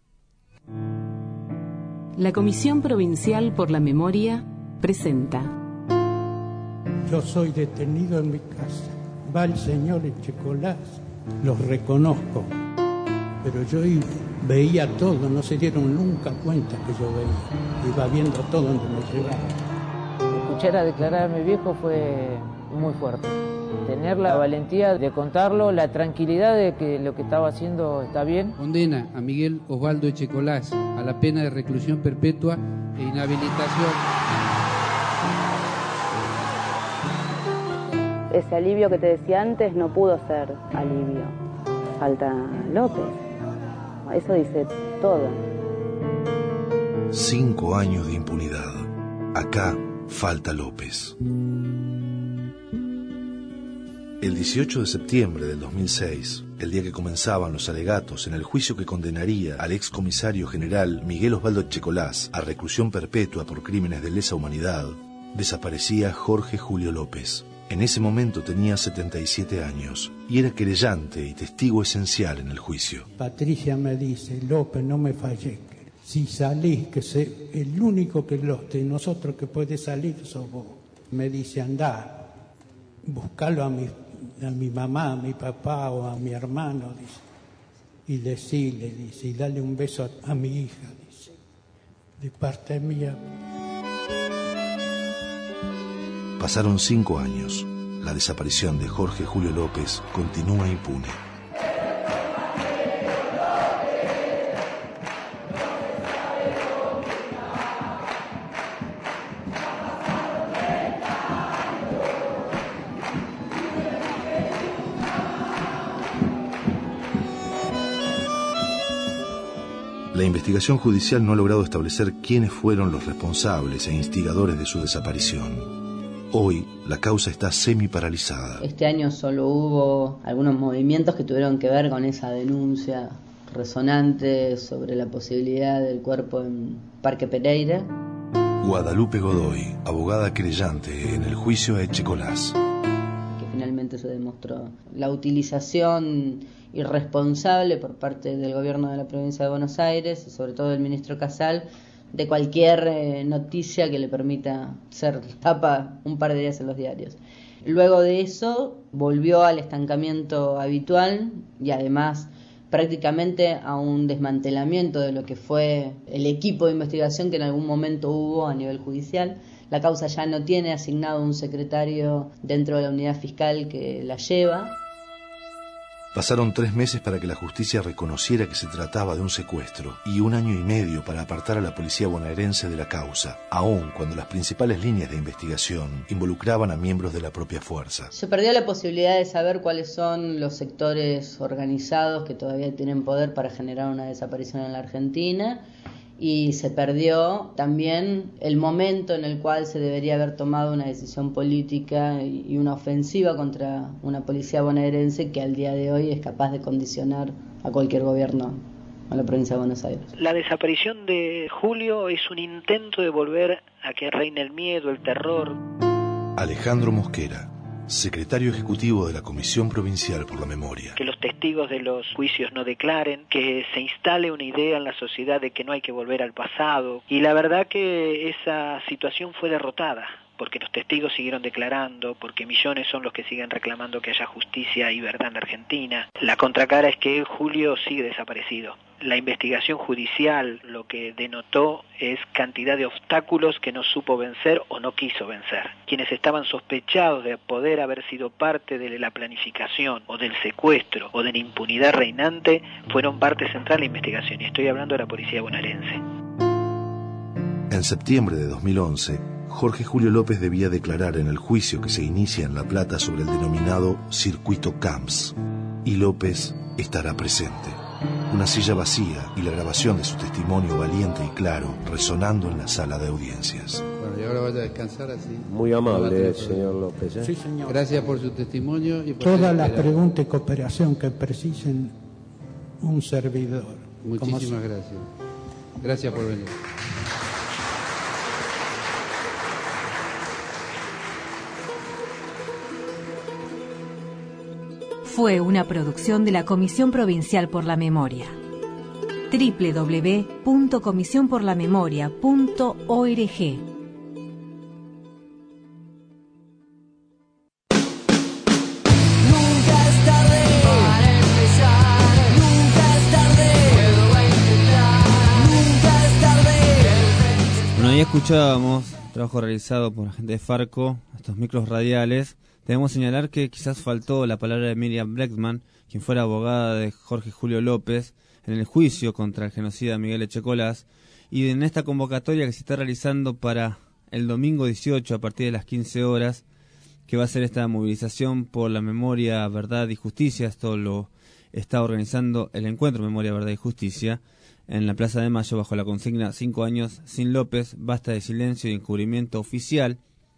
La Comisión Provincial por la Memoria presenta. Yo soy detenido en mi casa. Va el señor Echecolás, los reconozco. Pero yo veía todo, no se dieron nunca cuenta que yo veía. Iba viendo todo donde me llevaba. Escuchar a declarar a mi viejo fue muy fuerte. Tener la valentía de contarlo, la tranquilidad de que lo que estaba haciendo está bien. Condena a Miguel Osvaldo Echecolás a la pena de reclusión perpetua e inhabilitación. Ese alivio que te decía antes no pudo ser alivio. Falta López. Eso dice todo. Cinco años de impunidad. Acá falta López. El dieciocho de septiembre del dos mil seis, el día que comenzaban los alegatos en el juicio que condenaría al excomisario general Miguel Osvaldo Echecolás a reclusión perpetua por crímenes de lesa humanidad, desaparecía Jorge Julio López. En ese momento tenía setenta y siete años y era querellante y testigo esencial en el juicio. Patricia me dice, López, no me falles. Si salís, que sé, el único que los de nosotros que puede salir sos vos. Me dice, andá, buscalo a mi, a mi mamá, a mi papá o a mi hermano, dice, y decirle, dice, y dale un beso a, a mi hija, dice, de parte mía. Pasaron cinco años. La desaparición de Jorge Julio López continúa impune. La investigación judicial no ha logrado establecer quiénes fueron los responsables e instigadores de su desaparición. Hoy, la causa está semi-paralizada. Este año solo hubo algunos movimientos que tuvieron que ver con esa denuncia resonante sobre la posibilidad del cuerpo en Parque Pereira. Guadalupe Godoy, abogada querellante en el juicio a Echecolás. Que finalmente se demostró la utilización irresponsable por parte del gobierno de la provincia de Buenos Aires y sobre todo del ministro Casal de cualquier eh, noticia que le permita ser tapa un par de días en los diarios. Luego de eso volvió al estancamiento habitual y además prácticamente a un desmantelamiento de lo que fue el equipo de investigación que en algún momento hubo a nivel judicial. La causa ya no tiene asignado un secretario dentro de la unidad fiscal que la lleva. Pasaron tres meses para que la justicia reconociera que se trataba de un secuestro y un año y medio para apartar a la policía bonaerense de la causa, aun cuando las principales líneas de investigación involucraban a miembros de la propia fuerza. Se perdió la posibilidad de saber cuáles son los sectores organizados que todavía tienen poder para generar una desaparición en la Argentina. Y se perdió también el momento en el cual se debería haber tomado una decisión política y una ofensiva contra una policía bonaerense que al día de hoy es capaz de condicionar a cualquier gobierno a la provincia de Buenos Aires. La desaparición de Julio es un intento de volver a que reine el miedo, el terror. Alejandro Mosquera, secretario ejecutivo de la Comisión Provincial por la Memoria. Que los testigos de los juicios no declaren, que se instale una idea en la sociedad de que no hay que volver al pasado. Y la verdad que esa situación fue derrotada, porque los testigos siguieron declarando, porque millones son los que siguen reclamando que haya justicia y verdad en la Argentina. La contracara es que Julio sigue desaparecido. La investigación judicial lo que denotó es cantidad de obstáculos que no supo vencer o no quiso vencer. Quienes estaban sospechados de poder haber sido parte de la planificación o del secuestro o de la impunidad reinante fueron parte central de la investigación, y estoy hablando de la policía bonaerense. En septiembre de dos mil once, Jorge Julio López debía declarar en el juicio que se inicia en La Plata sobre el denominado Circuito Camps, y López estará presente. Una silla vacía y la grabación de su testimonio valiente y claro resonando en la sala de audiencias. Bueno, y ahora vaya a descansar así. Muy amable, señor López. ¿eh? Sí, señor. Gracias por su testimonio. Y por Todas las preguntas y cooperación que precisen un servidor. Muchísimas gracias. Gracias por venir. Fue una producción de la Comisión Provincial por la Memoria. doble u doble u doble u punto comisión por la memoria punto org. Bueno, ahí escuchábamos trabajo realizado por la gente de Farco, estos micros radiales. Debemos señalar que quizás faltó la palabra de Miriam Bregman, quien fuera abogada de Jorge Julio López, en el juicio contra el genocida Miguel Echecolás, y en esta convocatoria que se está realizando para el domingo dieciocho a partir de las quince horas, que va a ser esta movilización por la memoria, verdad y justicia. Esto lo está organizando el Encuentro Memoria, Verdad y Justicia en la Plaza de Mayo bajo la consigna Cinco años sin López, basta de silencio y encubrimiento oficial.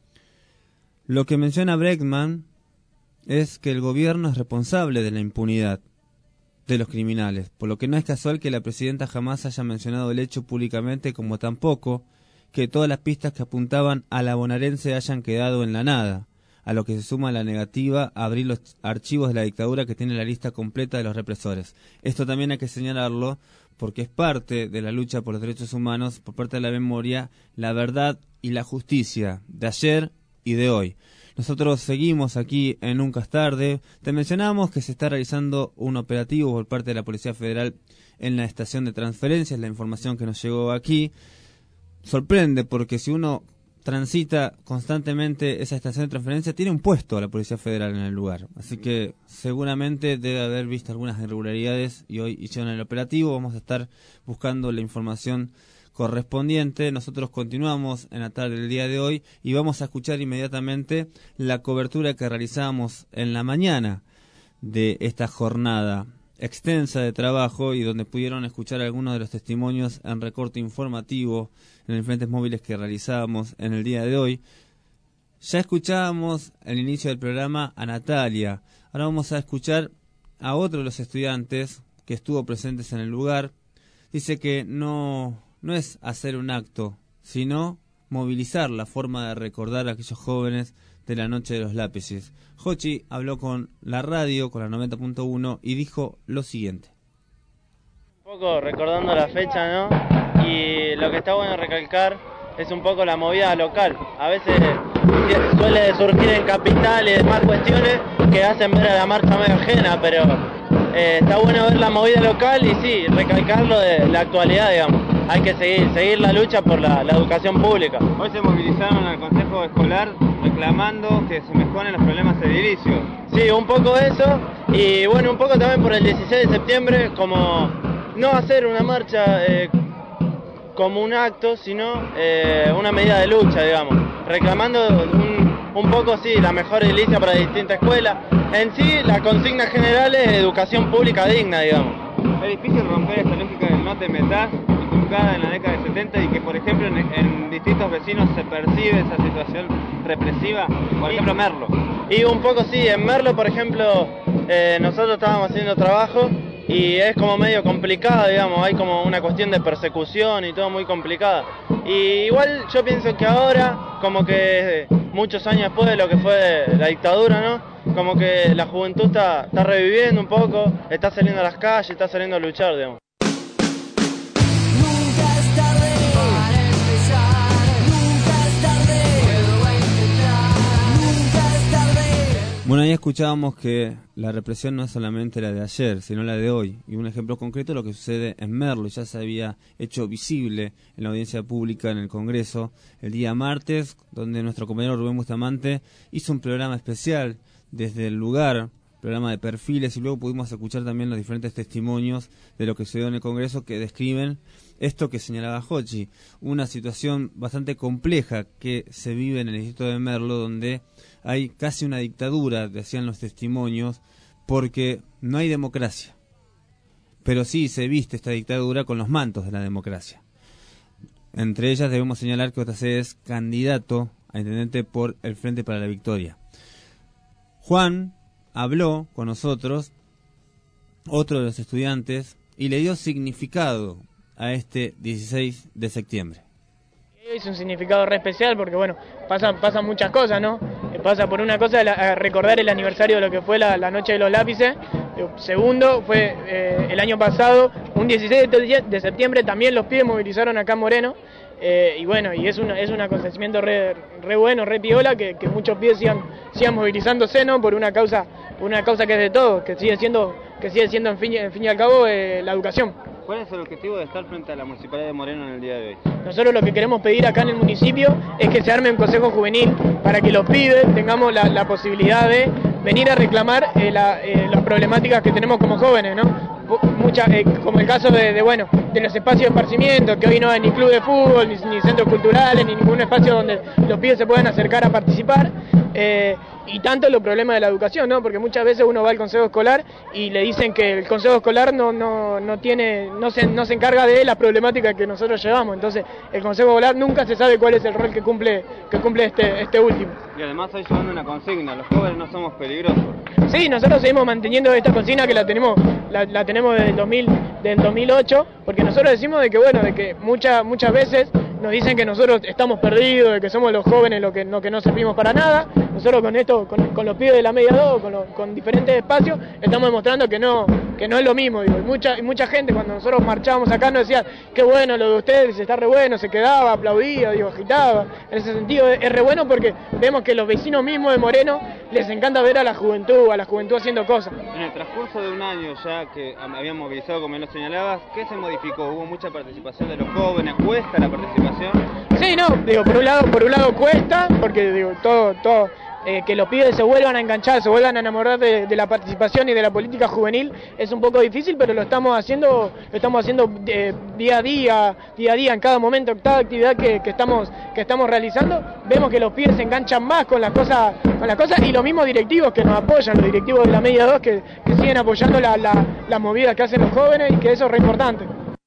Lo que menciona Bregman es que el gobierno es responsable de la impunidad de los criminales, por lo que no es casual que la presidenta jamás haya mencionado el hecho públicamente, como tampoco que todas las pistas que apuntaban a la bonaerense hayan quedado en la nada, a lo que se suma la negativa a abrir los archivos de la dictadura que tiene la lista completa de los represores. Esto también hay que señalarlo porque es parte de la lucha por los derechos humanos, por parte de la memoria, la verdad y la justicia de ayer y de hoy. Nosotros seguimos aquí en Nunca es Tarde. Te mencionamos que se está realizando un operativo por parte de la Policía Federal en la estación de transferencias. La información que nos llegó aquí sorprende porque si uno transita constantemente esa estación de transferencia, tiene un puesto a la Policía Federal en el lugar. Así que seguramente debe haber visto algunas irregularidades y hoy hicieron el operativo. Vamos a estar buscando la información correspondiente. Nosotros continuamos en la tarde del día de hoy y vamos a escuchar inmediatamente la cobertura que realizamos en la mañana de esta jornada extensa de trabajo y donde pudieron escuchar algunos de los testimonios en recorte informativo en los diferentes móviles que realizábamos en el día de hoy. Ya escuchábamos el inicio del programa a Natalia. Ahora vamos a escuchar a otro de los estudiantes que estuvo presentes en el lugar. Dice que no, no es hacer un acto, sino movilizar la forma de recordar a aquellos jóvenes de la noche de los lápices. Jochi habló con la radio, con la noventa punto uno, y dijo lo siguiente. Un poco recordando la fecha, ¿no? Y lo que está bueno recalcar es un poco la movida local. A veces suele surgir en capital y demás cuestiones que hacen ver a la marcha medio ajena, pero eh, está bueno ver la movida local y sí, recalcarlo de la actualidad, digamos. Hay que seguir, seguir la lucha por la, la educación pública. Hoy se movilizaron al Consejo Escolar reclamando que se mejoren los problemas edilicios. Sí, un poco eso, y bueno, un poco también por el dieciséis de septiembre, como no hacer una marcha eh, como un acto, sino eh, una medida de lucha, digamos, reclamando un, un poco, sí, la mejor edilicia para distintas escuelas. En sí, la consigna general es educación pública digna, digamos. Es difícil romper esta lógica del no te metas, inculcada en la década de setenta, y que, por ejemplo, en, en distintos vecinos se percibe esa situación represiva, por ejemplo, Merlo. Y un poco sí, en Merlo, por ejemplo, eh, nosotros estábamos haciendo trabajo y es como medio complicado, digamos, hay como una cuestión de persecución y todo muy complicada. Y igual yo pienso que ahora, como que muchos años después de lo que fue la dictadura, ¿no? Como que la juventud está, está reviviendo un poco, está saliendo a las calles, está saliendo a luchar, digamos. Bueno, ahí escuchábamos que la represión no es solamente la de ayer, sino la de hoy. Y un ejemplo concreto es lo que sucede en Merlo. Ya se había hecho visible en la audiencia pública en el Congreso el día martes, donde nuestro compañero Rubén Bustamante hizo un programa especial desde el lugar, programa de perfiles, y luego pudimos escuchar también los diferentes testimonios de lo que sucedió en el Congreso que describen esto que señalaba Jochi, una situación bastante compleja que se vive en el distrito de Merlo, donde hay casi una dictadura, decían los testimonios, porque no hay democracia. Pero sí se viste esta dictadura con los mantos de la democracia. Entre ellas debemos señalar que J C es candidato a intendente por el Frente para la Victoria. Juan habló con nosotros, otro de los estudiantes, y le dio significado a este dieciséis de septiembre. Es un significado re especial porque, bueno, pasan, pasan muchas cosas, ¿no? Pasa por una cosa, la, recordar el aniversario de lo que fue la, la Noche de los Lápices. Segundo, fue eh, el año pasado, un dieciséis de septiembre, también los pibes movilizaron acá en Moreno. Eh, y bueno, y es, una, es un acontecimiento re, re bueno, re piola, que, que muchos pibes sigan, sigan movilizándose, ¿no? Por una causa, por una causa que es de todos, que sigue siendo, que sigue siendo en fin, en fin y al cabo eh, la educación. ¿Cuál es el objetivo de estar frente a la Municipalidad de Moreno en el día de hoy? Nosotros lo que queremos pedir acá en el municipio es que se arme un consejo juvenil para que los pibes tengamos la, la posibilidad de venir a reclamar eh, la, eh, las problemáticas que tenemos como jóvenes, ¿no? Mucha, eh, como el caso de, de, bueno, de los espacios de esparcimiento, que hoy no hay ni club de fútbol, ni, ni centros culturales, ni ningún espacio donde los pibes se puedan acercar a participar. Eh, y tanto los problemas de la educación, ¿no? Porque muchas veces uno va al consejo escolar y le dicen que el consejo escolar no no no tiene no se no se encarga de las problemáticas que nosotros llevamos. Entonces, el consejo escolar nunca se sabe cuál es el rol que cumple que cumple este este último. Y además hay llevando una consigna, los jóvenes no somos peligrosos. Sí, nosotros seguimos manteniendo esta consigna que la tenemos la, la tenemos desde el dos mil del dos mil ocho, porque nosotros decimos de que bueno, de que muchas muchas veces nos dicen que nosotros estamos perdidos, de que somos los jóvenes los que no que no servimos para nada. Nosotros con esto, con, con los pibes de la media dos, con, con diferentes espacios, estamos demostrando que no que no es lo mismo. Digo, y mucha y mucha gente cuando nosotros marchábamos acá nos decía, qué bueno lo de ustedes, está re bueno, se quedaba, aplaudía, digo, agitaba. En ese sentido es, es re bueno porque vemos que los vecinos mismos de Moreno les encanta ver a la juventud, a la juventud haciendo cosas. En el transcurso de un año ya que habían movilizado, como lo señalabas, ¿qué se modificó? ¿Hubo mucha participación de los jóvenes? ¿Cuesta la participación? Sí, no, digo, por un lado, por un lado cuesta, porque digo, todo, todo, eh, que los pibes se vuelvan a enganchar, se vuelvan a enamorar de, de la participación y de la política juvenil es un poco difícil, pero lo estamos haciendo, lo estamos haciendo eh, día a día, día a día, en cada momento, cada actividad que, que estamos, que estamos realizando, vemos que los pibes se enganchan más con las cosas, con las cosas, y los mismos directivos que nos apoyan, los directivos de la media dos que, que siguen apoyando la, la, las movidas que hacen los jóvenes, y que eso es re importante.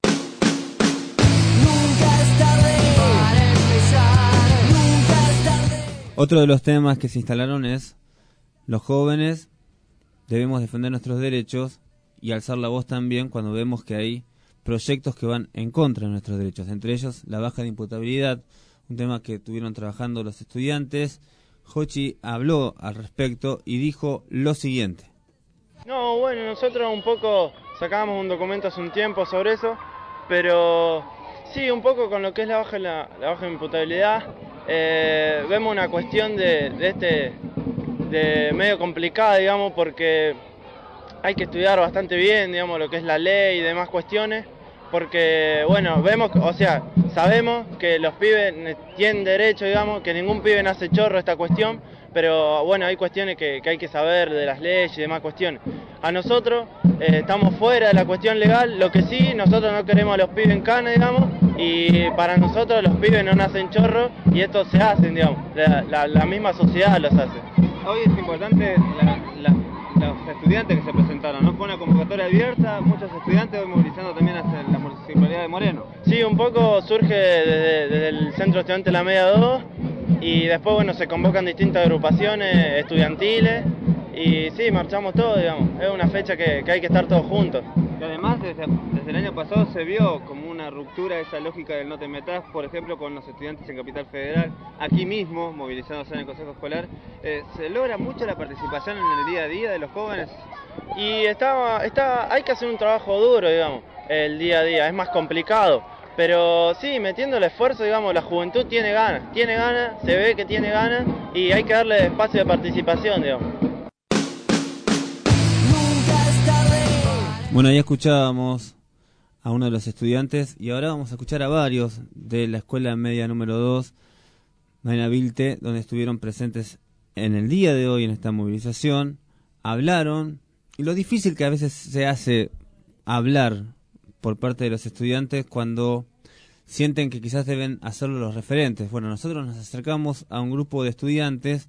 Otro de los temas que se instalaron es los jóvenes debemos defender nuestros derechos y alzar la voz también cuando vemos que hay proyectos que van en contra de nuestros derechos, entre ellos la baja de imputabilidad, un tema que estuvieron trabajando los estudiantes. Jochi habló al respecto y dijo lo siguiente. No, bueno, nosotros un poco sacábamos un documento hace un tiempo sobre eso, pero sí, un poco con lo que es la baja, la, la baja de imputabilidad. Eh, vemos una cuestión de, de este de medio complicada, digamos, porque hay que estudiar bastante bien, digamos, lo que es la ley y demás cuestiones, porque, bueno, vemos, o sea, sabemos que los pibes tienen derecho, digamos, que ningún pibe nace chorro esta cuestión, pero bueno, hay cuestiones que, que hay que saber de las leyes y demás cuestiones. A nosotros eh, estamos fuera de la cuestión legal, lo que sí, nosotros no queremos a los pibes en cana, digamos, y para nosotros los pibes no nacen chorros y esto se hace, digamos, la, la, la misma sociedad los hace. Hoy es importante la, la, los estudiantes que se presentaron, ¿no? Fue una convocatoria abierta, muchos estudiantes hoy movilizando también hacia la municipalidad de Moreno. Sí, un poco surge desde, desde el Centro Estudiante La Media dos y después, bueno, se convocan distintas agrupaciones estudiantiles y sí, marchamos todos, digamos, es una fecha que, que hay que estar todos juntos. Y además, desde, desde el año pasado se vio como una ruptura de esa lógica del no te metas, por ejemplo, con los estudiantes en Capital Federal, aquí mismo, movilizándose en el Consejo Escolar, eh, se logra mucho la participación en el día a día de los jóvenes. Y está, está, hay que hacer un trabajo duro, digamos, el día a día, es más complicado. Pero sí, metiendo el esfuerzo, digamos, la juventud tiene ganas, tiene ganas, se ve que tiene ganas y hay que darle espacio de participación, digamos. Bueno, ya escuchábamos a uno de los estudiantes y ahora vamos a escuchar a varios de la Escuela Media número dos, Marina Vilte, donde estuvieron presentes en el día de hoy en esta movilización, hablaron, y lo difícil que a veces se hace hablar por parte de los estudiantes cuando sienten que quizás deben hacerlo los referentes. Bueno, nosotros nos acercamos a un grupo de estudiantes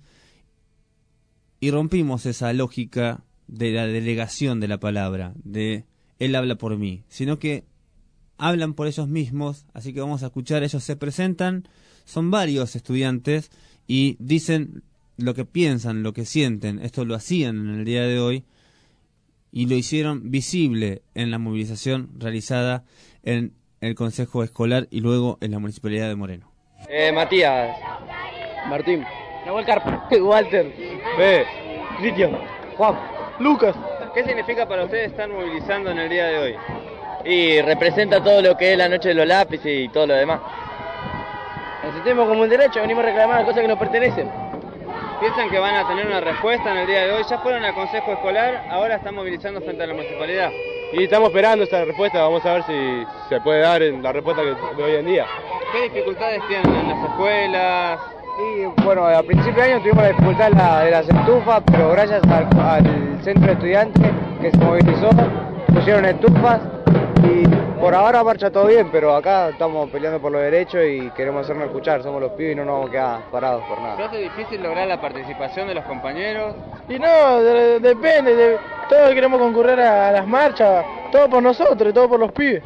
y rompimos esa lógica de la delegación de la palabra, de él habla por mí, sino que hablan por ellos mismos, así que vamos a escuchar, ellos se presentan, son varios estudiantes y dicen lo que piensan, lo que sienten. Esto lo hacían en el día de hoy y lo hicieron visible en la movilización realizada en el Consejo Escolar y luego en la Municipalidad de Moreno. Eh, Matías, Martín, Nahuel Carpa, Walter, B, Cristian, Juan, Lucas. ¿Qué significa para ustedes estar movilizando en el día de hoy? Y representa todo lo que es la noche de los lápices y todo lo demás. Nos sentimos como un derecho, venimos a reclamar las cosas que nos pertenecen. ¿Piensan que van a tener una respuesta en el día de hoy? Ya fueron al Consejo Escolar, ahora están movilizando frente a la municipalidad. Y estamos esperando esa respuesta, vamos a ver si se puede dar en la respuesta que de hoy en día. ¿Qué dificultades tienen en las escuelas? Y bueno, a principio de año tuvimos la dificultad de, la, de las estufas, pero gracias al, al centro de estudiantes que se movilizó, pusieron estufas y por ahora marcha todo bien, pero acá estamos peleando por los derechos y queremos hacernos escuchar, somos los pibes y no nos vamos a quedar parados por nada. ¿Se hace difícil lograr la participación de los compañeros? Y no, de, depende, de, todos queremos concurrir a, a las marchas, todo por nosotros, todo por los pibes.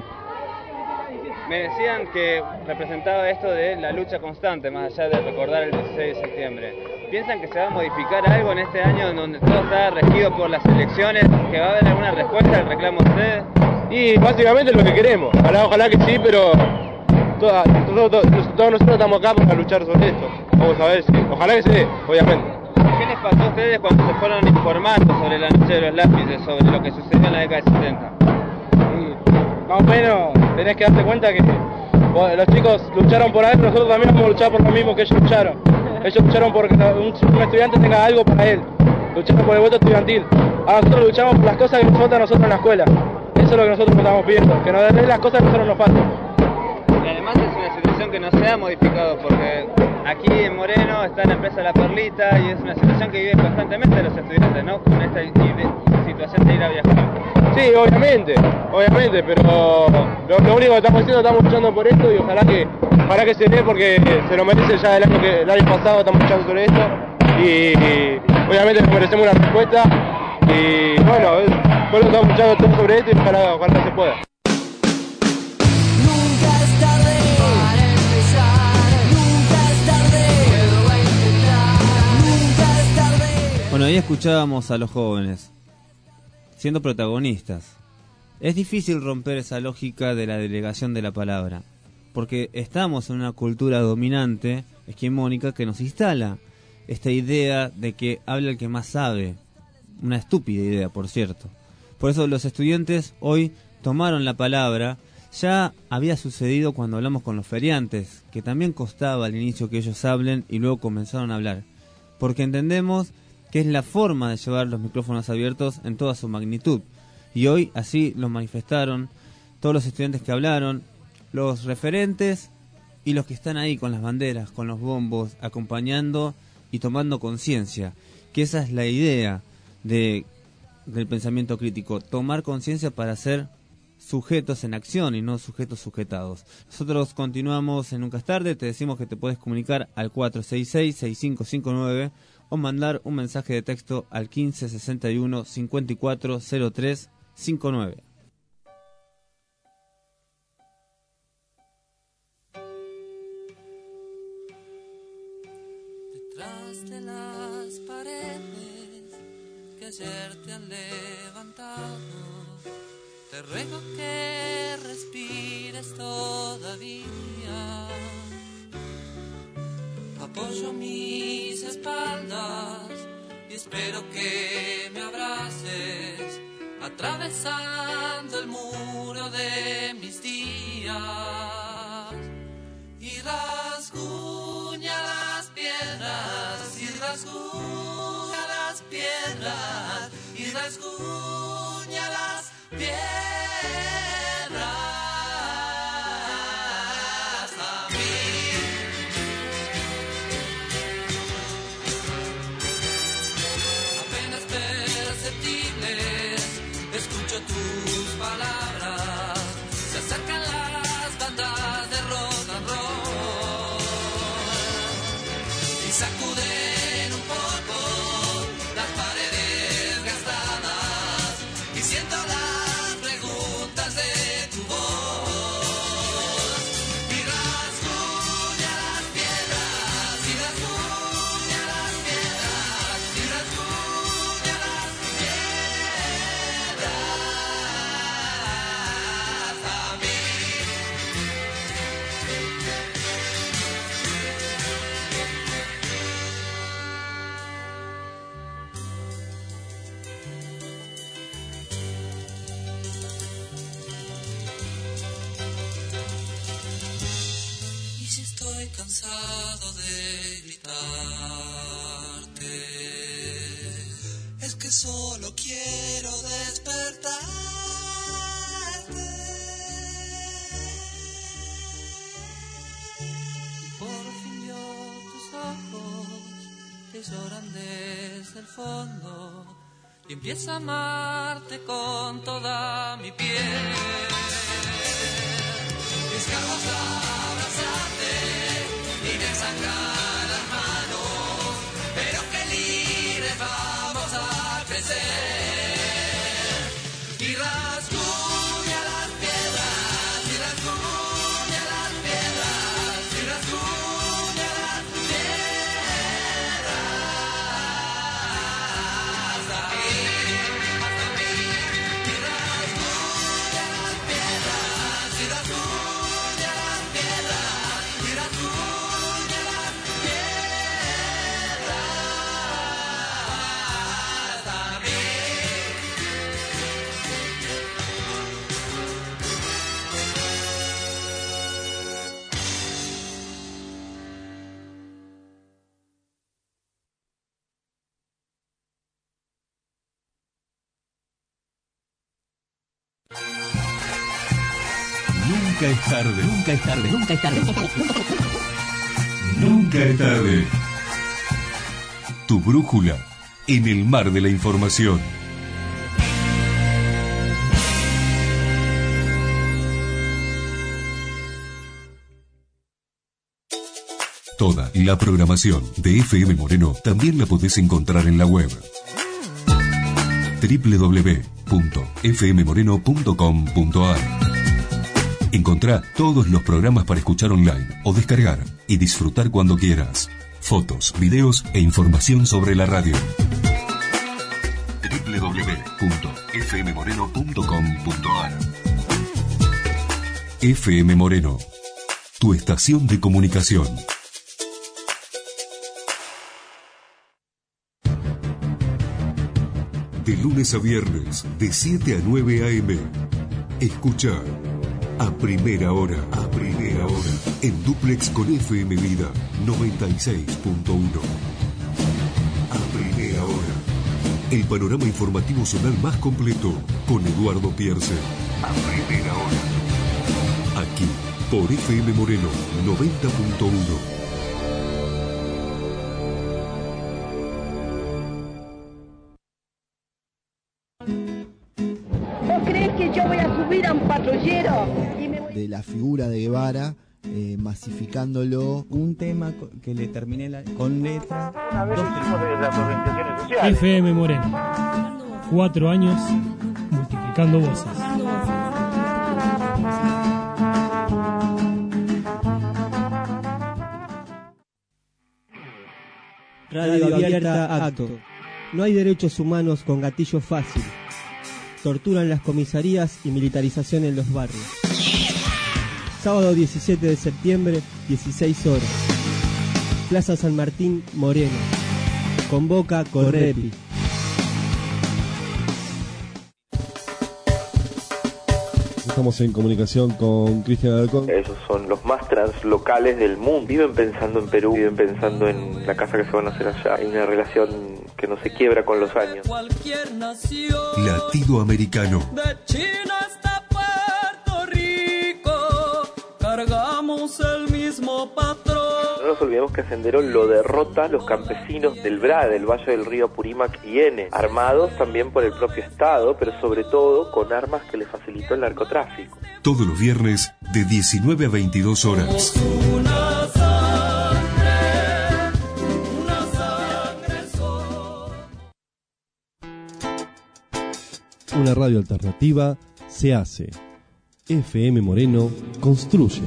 Me decían que representaba esto de la lucha constante, más allá de recordar el dieciséis de septiembre. ¿Piensan que se va a modificar algo en este año en donde todo está regido por las elecciones? ¿Que va a haber alguna respuesta al reclamo de ustedes? Y básicamente es lo que queremos. Ojalá, ojalá que sí, pero toda, todo, todo, todos nosotros estamos acá para luchar sobre esto. Vamos a ver si, ojalá que se dé, obviamente. ¿Qué les pasó a ustedes cuando se fueron informando sobre la noche de los lápices, sobre lo que sucedió en la década de setenta? Más o menos tenés que darte cuenta que los chicos lucharon por algo, nosotros también vamos a luchar por lo mismo que ellos lucharon. Ellos lucharon por que un, un estudiante tenga algo para él, lucharon por el voto estudiantil. Ahora nosotros luchamos por las cosas que nos faltan a nosotros en la escuela. Eso es lo que nosotros nos estamos pidiendo, que nos den las cosas que a nosotros nos faltan. Y además es una situación que no se ha modificado porque aquí en Moreno está la empresa La Perlita y es una situación que viven constantemente los estudiantes, ¿no? Con esta situación de ir a viajar. Sí, obviamente, obviamente, pero lo, lo único que estamos haciendo, estamos luchando por esto y ojalá que, ojalá que se dé porque se lo merece ya el año que el año pasado estamos luchando sobre esto y, y obviamente nos merecemos una respuesta y bueno, por eso estamos luchando todo sobre esto y ojalá, ojalá se pueda. Bueno, ahí escuchábamos a los jóvenes siendo protagonistas. Es difícil romper esa lógica de la delegación de la palabra, porque estamos en una cultura dominante, hegemónica, que nos instala esta idea de que habla el que más sabe. Una estúpida idea, por cierto. Por eso los estudiantes hoy tomaron la palabra. Ya había sucedido cuando hablamos con los feriantes, que también costaba al inicio que ellos hablen y luego comenzaron a hablar, porque entendemos que es la forma de llevar los micrófonos abiertos en toda su magnitud. Y hoy así lo manifestaron todos los estudiantes que hablaron, los referentes y los que están ahí con las banderas, con los bombos, acompañando y tomando conciencia, que esa es la idea de, del pensamiento crítico, tomar conciencia para ser sujetos en acción y no sujetos sujetados. Nosotros continuamos en Nunca es Tarde, te decimos que te puedes comunicar al cuatro seis seis, seis cinco cinco nueve o mandar un mensaje de texto al quince sesenta y uno, cincuenta y cuatro cero tres cincuenta y nueve. Detrás de las paredes que ayer te han levantado, te ruego que respires todavía. Apoyo mis espaldas y espero que me abraces, atravesando el muro de mis días. Y rasguña las piedras, y rasguña las piedras, y rasguña las piedras. Tus palabras se acercan las bandas de rock and roll y sacuden un poco las paredes gastadas y siento las preguntas de tu voz y rasguña las piedras y rasguña las piedras y rasguña las piedras. Estoy cansado de gritarte, es que solo quiero despertarte. Y por fin yo tus ojos que lloran desde el fondo y empiezo a amarte con toda mi piel. Mis ganas abrazarte y me sangran las manos, pero que libres vamos a crecer. Y rasguña las piedras, y rasguña las piedras, y rasguña las piedras. Hasta mí, hasta mí, y rasguña las piedras, y rasguña las piedras, y rasguña las piedras. Hasta mí. Nunca es tarde. Nunca es tarde. Nunca es tarde. Nunca es tarde. Tu brújula en el mar de la información. Toda la programación de F M Moreno también la podés encontrar en la web doble u doble u doble u punto f m moreno punto com punto a r. Encontrá todos los programas para escuchar online o descargar y disfrutar cuando quieras. Fotos, videos e información sobre la radio. doble u doble u doble u punto f m moreno punto com punto a r. F M Moreno, tu estación de comunicación. De lunes a viernes, de siete a nueve a eme. Escucha a primera hora, a primera hora, en dúplex con F M Vida noventa y seis punto uno. A primera hora, el panorama informativo zonal más completo con Eduardo Pierce. A primera hora. Aquí, por F M Moreno noventa punto uno. ¿Vos crees que yo voy a subir a un patrullero? Y me voy... De la figura de Guevara, eh, masificándolo. Un tema que le terminé la, con letra. Una vez hicimos de las organizaciones sociales. F M Moreno. Cuatro años multiplicando voces. Radio abierta, acto. No hay derechos humanos con gatillo fácil. Tortura en las comisarías y militarización en los barrios. Sábado diecisiete de septiembre, dieciséis horas. Plaza San Martín, Moreno. Convoca Correpi. Estamos en comunicación con Cristian Alarcón. Esos son los más translocales del mundo. Viven pensando en Perú, viven pensando en la casa que se van a hacer allá. Hay una relación que no se quiebra con los años. Latido americano. De China hasta Puerto Rico, cargamos el mismo patrón. No nos olvidemos que Sendero lo derrota los campesinos del B R A, del Valle del Río Apurímac y N, armados también por el propio Estado, pero sobre todo con armas que le facilitó el narcotráfico. Todos los viernes de diecinueve a veintidós horas. Una sangre, una sangre sola. Una radio alternativa se hace. F M Moreno construye.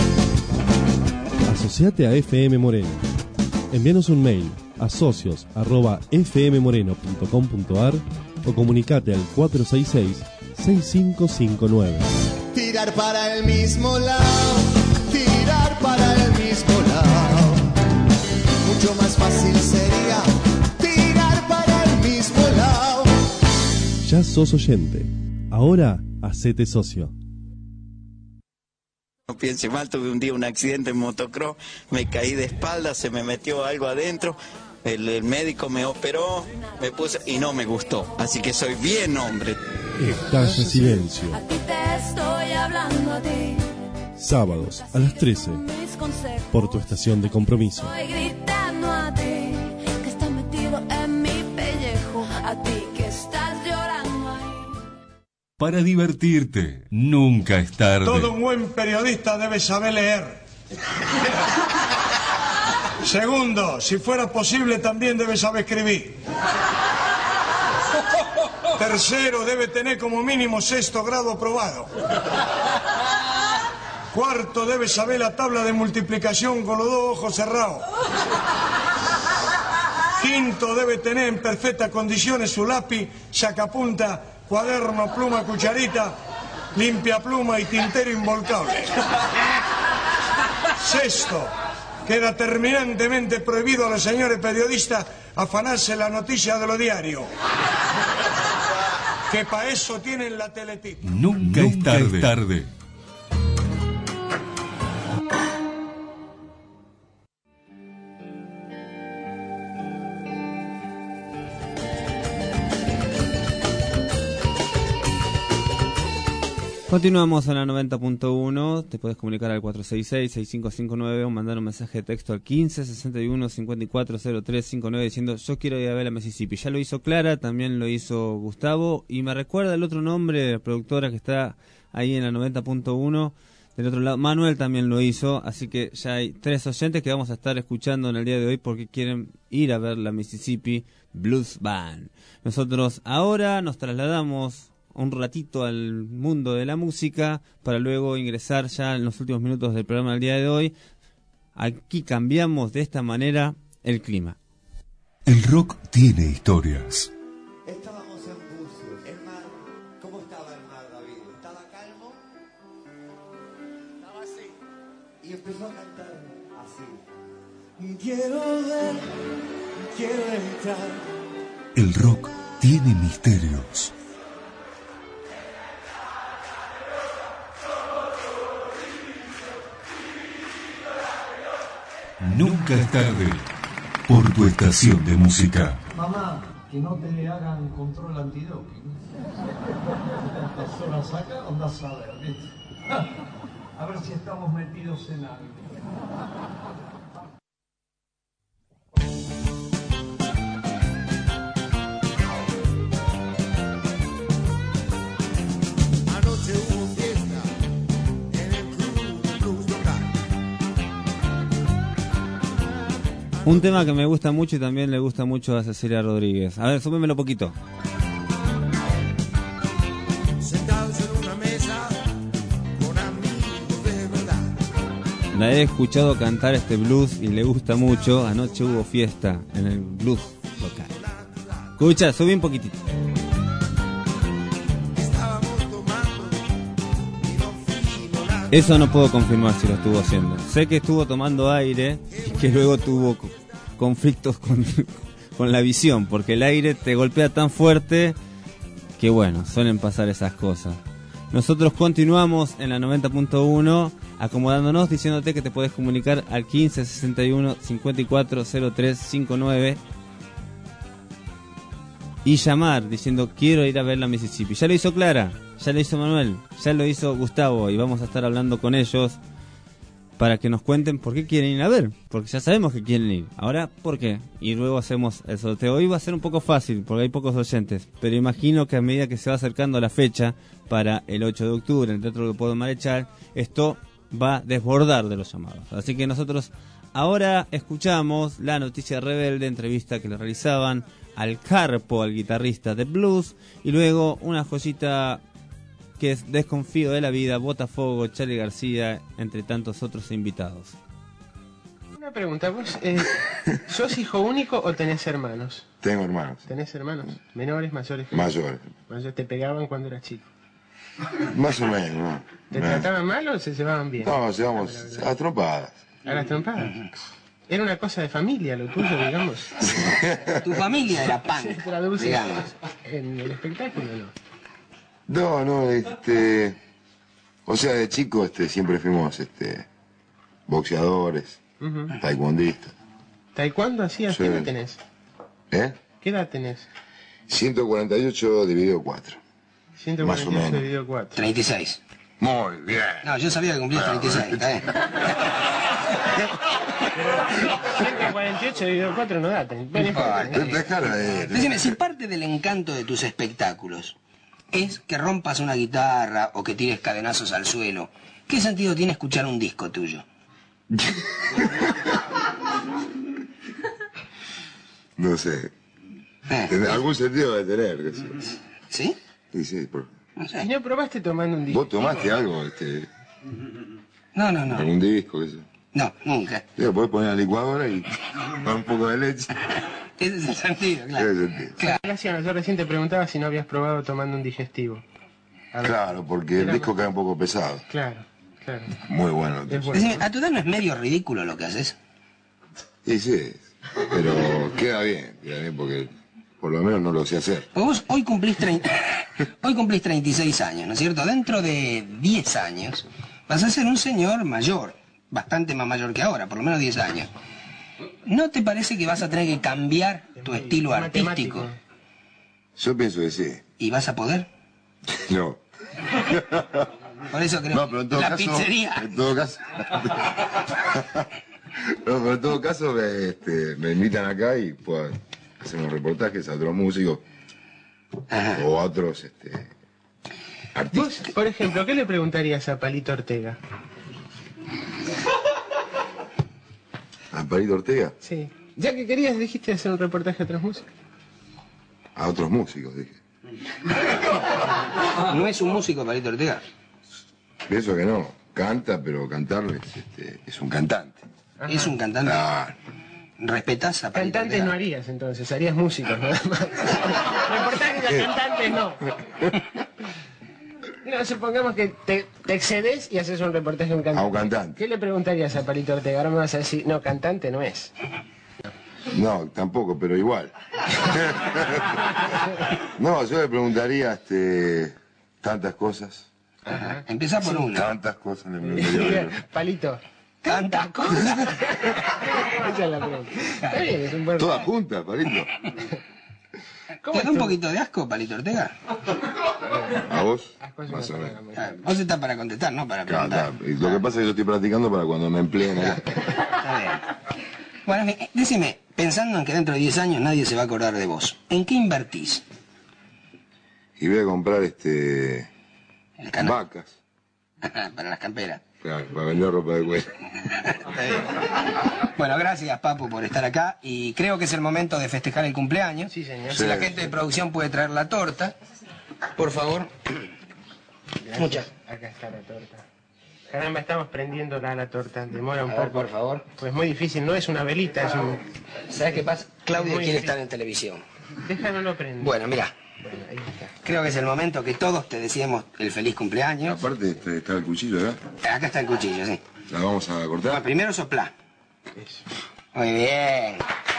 Asociate a F M Moreno. Envíanos un mail a socios arroba f m moreno punto com punto a r o comunicate al cuatro seis seis, seis cinco cinco nueve. Tirar para el mismo lado, tirar para el mismo lado. Mucho más fácil sería tirar para el mismo lado. Ya sos oyente. Ahora hacete socio. No piense mal, tuve un día un accidente en motocross, me caí de espalda, se me metió algo adentro, el, el médico me operó, me puse y no me gustó, así que soy bien hombre. Estalla Silencio. A ti te estoy hablando a ti. Sábados a las trece, por tu estación de compromiso. Estoy gritando a ti, que estás metido en mi pellejo, a ti que estás llorando ahí. Para divertirte, nunca es tarde. Todo un buen periodista debe saber leer. Segundo, si fuera posible también debe saber escribir. Tercero, debe tener como mínimo sexto grado aprobado. Cuarto, debe saber la tabla de multiplicación con los dos ojos cerrados. Quinto, debe tener en perfectas condiciones su lápiz, sacapunta, cuaderno, pluma, cucharita, limpia pluma y tintero involcable. Sexto, queda terminantemente prohibido a los señores periodistas afanarse la noticia de los diarios. Que para eso tienen la teletip. Nunca, Nunca es tarde. Es tarde. Continuamos en la noventa punto uno, te puedes comunicar al cuatro seis seis, seis cinco cinco nueve o mandar un mensaje de texto al quince, sesenta y uno, cincuenta y cuatro, cero tres cincuenta y nueve diciendo yo quiero ir a ver a Mississippi. Ya lo hizo Clara, también lo hizo Gustavo y me recuerda el otro nombre de la productora que está ahí en la noventa punto uno, del otro lado, Manuel también lo hizo, así que ya hay tres oyentes que vamos a estar escuchando en el día de hoy porque quieren ir a ver la Mississippi Blues Band. Nosotros ahora nos trasladamos un ratito al mundo de la música para luego ingresar ya en los últimos minutos del programa del día de hoy. Aquí cambiamos de esta manera el clima. El rock tiene historias. Estábamos en Bucios, el mar. ¿Cómo estaba el mar, David? ¿Estaba calmo? Estaba así. Y empezó a cantar así. Quiero ver, quiero entrar. El rock tiene misterios. Nunca es tarde, por tu estación de música. Mamá, que no te hagan control antidoping. ¿Cuántas horas saca? Andás a ver, ¿viste? A ver si estamos metidos en algo. Anoche hubo fiesta en el club blues local. Un tema que me gusta mucho y también le gusta mucho a Cecilia Rodríguez. A ver, súbemelo poquito. Sentados en una mesa con amigos de verdad. La he escuchado cantar este blues y le gusta mucho. Anoche hubo fiesta en el blues local. Escucha, subí un poquitito. Eso no puedo confirmar si lo estuvo haciendo. Sé que estuvo tomando aire y que luego tuvo conflictos con, con la visión, porque el aire te golpea tan fuerte que bueno, suelen pasar esas cosas. Nosotros continuamos en la noventa punto uno acomodándonos, diciéndote que te puedes comunicar al quince sesenta y uno cincuenta y cuatro cero tres cincuenta y nueve y llamar diciendo quiero ir a ver la Mississippi. Ya lo hizo Clara, ya lo hizo Manuel, ya lo hizo Gustavo y vamos a estar hablando con ellos para que nos cuenten por qué quieren ir a ver, porque ya sabemos que quieren ir. Ahora, ¿por qué? Y luego hacemos el sorteo. Hoy va a ser un poco fácil porque hay pocos oyentes, pero imagino que a medida que se va acercando la fecha para el ocho de octubre en el Teatro Leopoldo Marechal, esto va a desbordar de los llamados. Así que nosotros ahora escuchamos la noticia rebelde, entrevista que le realizaban al Carpo, al guitarrista de blues, y luego una joyita que es Desconfío de la Vida, Botafogo, Charly García, entre tantos otros invitados. Una pregunta, ¿vos eh, sos hijo único o tenés hermanos? Tengo hermanos. ¿Tenés hermanos? ¿Menores, mayores? que Mayores. Mayores. ¿Te pegaban cuando eras chico? Más o menos, ¿no? ¿Te No. trataban mal o se llevaban bien? No, llevamos a trompadas. ¿A las trompadas? Era una cosa de familia lo tuyo, digamos. Tu familia era punk, Se traduce digamos. en el espectáculo, ¿no? No, no, este... O sea, de chico este, siempre fuimos este, boxeadores, Ujú. taekwondistas. ¿Taekwondo hacías? Sí. ¿Qué edad tenés? ¿Eh? ¿Qué edad tenés? ciento cuarenta y ocho dividido cuatro. ciento Más o cuarenta y ocho menos. dividido cuatro. treinta y seis. Muy bien. No, yo sabía que cumplías treinta y seis. Está bien. ciento cuarenta y ocho dividido cuatro no da. ten- Bueno, Ay, Déjala ahí. Decime, si parte del encanto de tus espectáculos es que rompas una guitarra o que tires cadenazos al suelo, ¿qué sentido tiene escuchar un disco tuyo? No sé. Eh. En algún sentido debe tener. qué sé yo. ¿Sí? Sí, sí. por- ¿Y no probaste tomando un disco? ¿Vos tomaste algo? Este, No, no, no. ¿Algún disco? Qué sé yo? No, nunca. Sí, lo podés poner a la licuadora y con un poco de leche. Ese es el sentido, Ese claro. es el sentido. Claro. Gracias, yo recién te preguntaba si no habías probado tomando un digestivo. A ver. Claro, porque el Era disco más- cae un poco pesado. Claro, claro. Muy bueno. Es entonces. bueno. Decime, ¿a tu edad no es medio ridículo lo que haces? Sí, sí. Pero queda bien, queda bien porque por lo menos no lo sé hacer. Porque vos hoy cumplís, treinta hoy cumplís treinta y seis años, ¿no es cierto? Dentro de diez años vas a ser un señor mayor, bastante más mayor que ahora, por lo menos diez años. ¿No te parece que vas a tener que cambiar tu estilo artístico? Yo pienso que sí. ¿Y vas a poder? No. Por eso creo No, pero en todo la caso, pizzería. En todo caso. No, pero en todo caso me, este, me invitan acá y puedo hacer unos reportajes a otros músicos o a otros este, Vos, por ejemplo, ¿qué le preguntarías a Palito Ortega? a Palito Ortega, Sí. Ya que querías, dijiste hacer un reportaje a otros músicos. a otros músicos, dije. ¿No es un músico, Palito Ortega? Pienso que no. Canta, pero cantarles este, es un cantante. ¿Es un cantante? Claro. ¿Respetás a Palito Cantantes Ortega? no harías entonces, harías músicos nada más. Reportajes a cantantes no. No, supongamos que te, te excedes y haces un reportaje a un cantante. A un cantante. ¿Qué le preguntarías a Palito Ortega? Ahora me vas a decir, no, cantante no es. No, tampoco, pero igual. No, yo le preguntaría este, tantas cosas. Ajá. Empieza por una. Tantas cosas le preguntaría. Palito. ¿Tantas cosas? Esa es la pregunta. Está bien, es un buen... Todas juntas, Palito. ¿Te da un poquito de asco, Palito Ortega? ¿A vos? Más o menos. Ah, vos estás para contestar, no para preguntar. Claro, y lo que pasa es que yo estoy practicando para cuando me empleen acá. Está bien. Bueno, eh, decime, pensando en que dentro de diez años nadie se va a acordar de vos, ¿en qué invertís? Y voy a comprar este vacas. Para las camperas. Claro, para vender ropa de cuero. Bueno, gracias, Papu, por estar acá. Y creo que es el momento de festejar el cumpleaños. Sí, señor. Si Sí. la gente de producción puede traer la torta, por favor. Gracias. Muchas. Acá está la torta. Caramba, estamos prendiéndola la torta. Demora un A poco. ver, por favor. Pues muy difícil, no es una velita, es un... ¿Sabes qué pasa? Claudio Muy quiere difícil. estar en televisión. Déjalo prender. Bueno, mira, Bueno, ahí está. creo que es el momento que todos te deseemos el feliz cumpleaños. Aparte este, está el cuchillo, ¿verdad? Acá está el cuchillo, sí. La vamos a cortar. Bueno, primero soplá. Eso. Muy bien.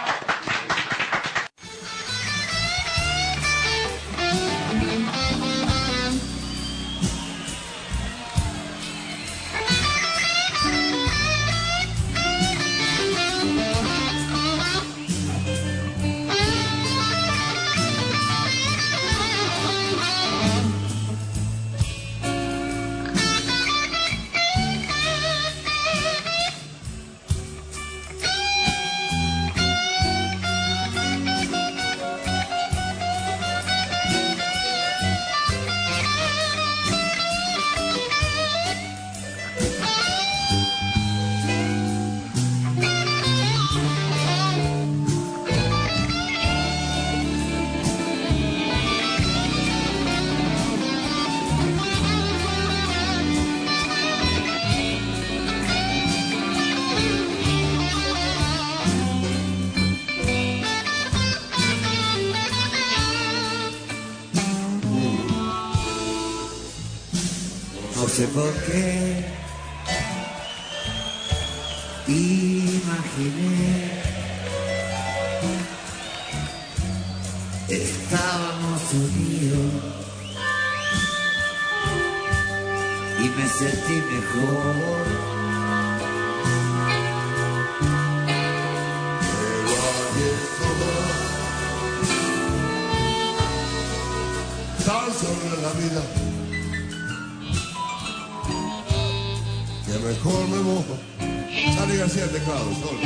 No sé por qué imaginé estábamos unidos y me sentí mejor. Pero aquí estoy, tan solo en la vida. Que mejor me mojo. Charly García, teclado, solo.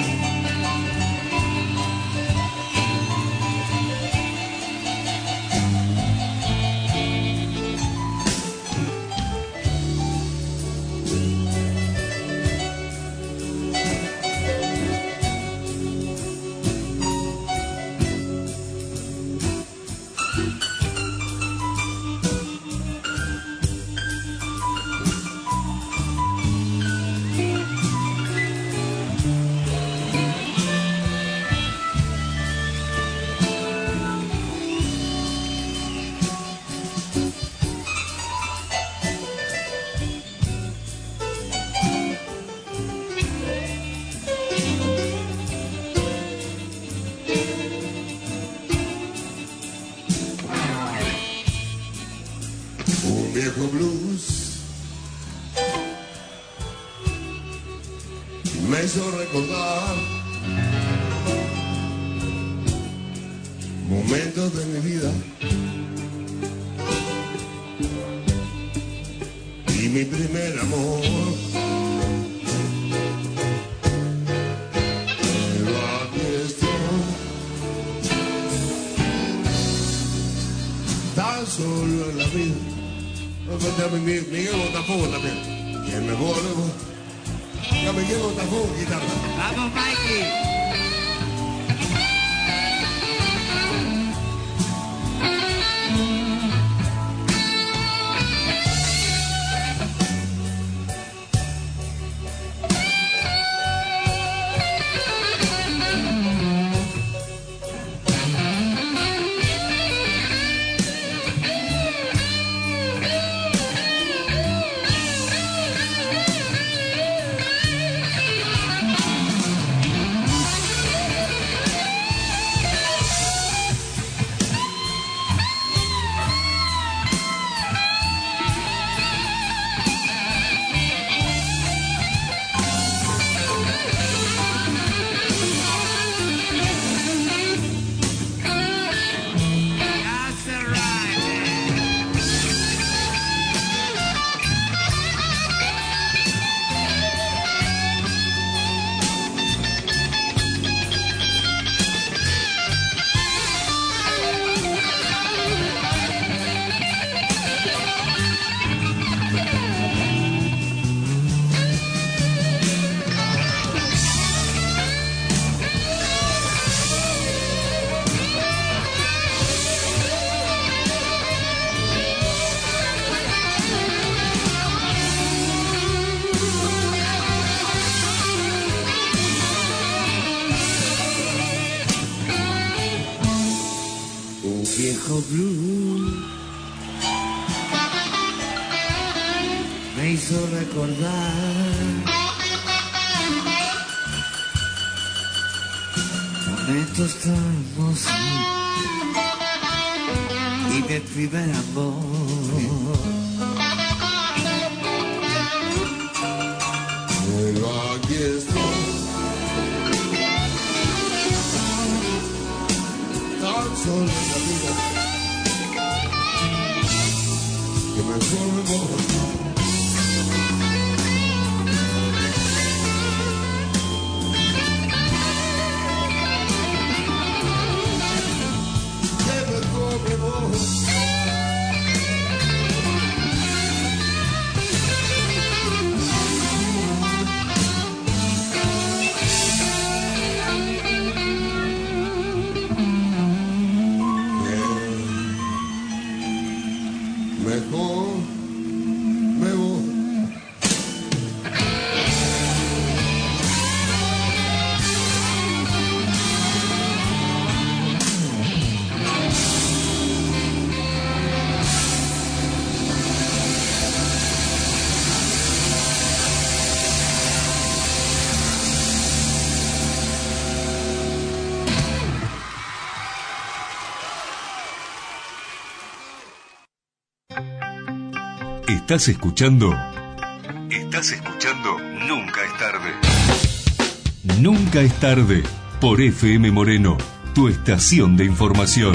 Un viejo blues me hizo recordar momentos de mi vida y mi primer amor. Pero aquí estoy, tan solo en la vida. Miguel Botafogo también. ¿Quién me vuelvo? Ya Miguel Botafogo, guitarra. ¡Vamos, Mikey! me hizo recordar momentos tan hermosos y mi primer amor. Pero aquí estoy, tan solo en la vida, que me formo. Mejor me voy. ¿Estás escuchando? ¿Estás escuchando? Nunca es tarde. Nunca es tarde. Por F M Moreno, tu estación de información.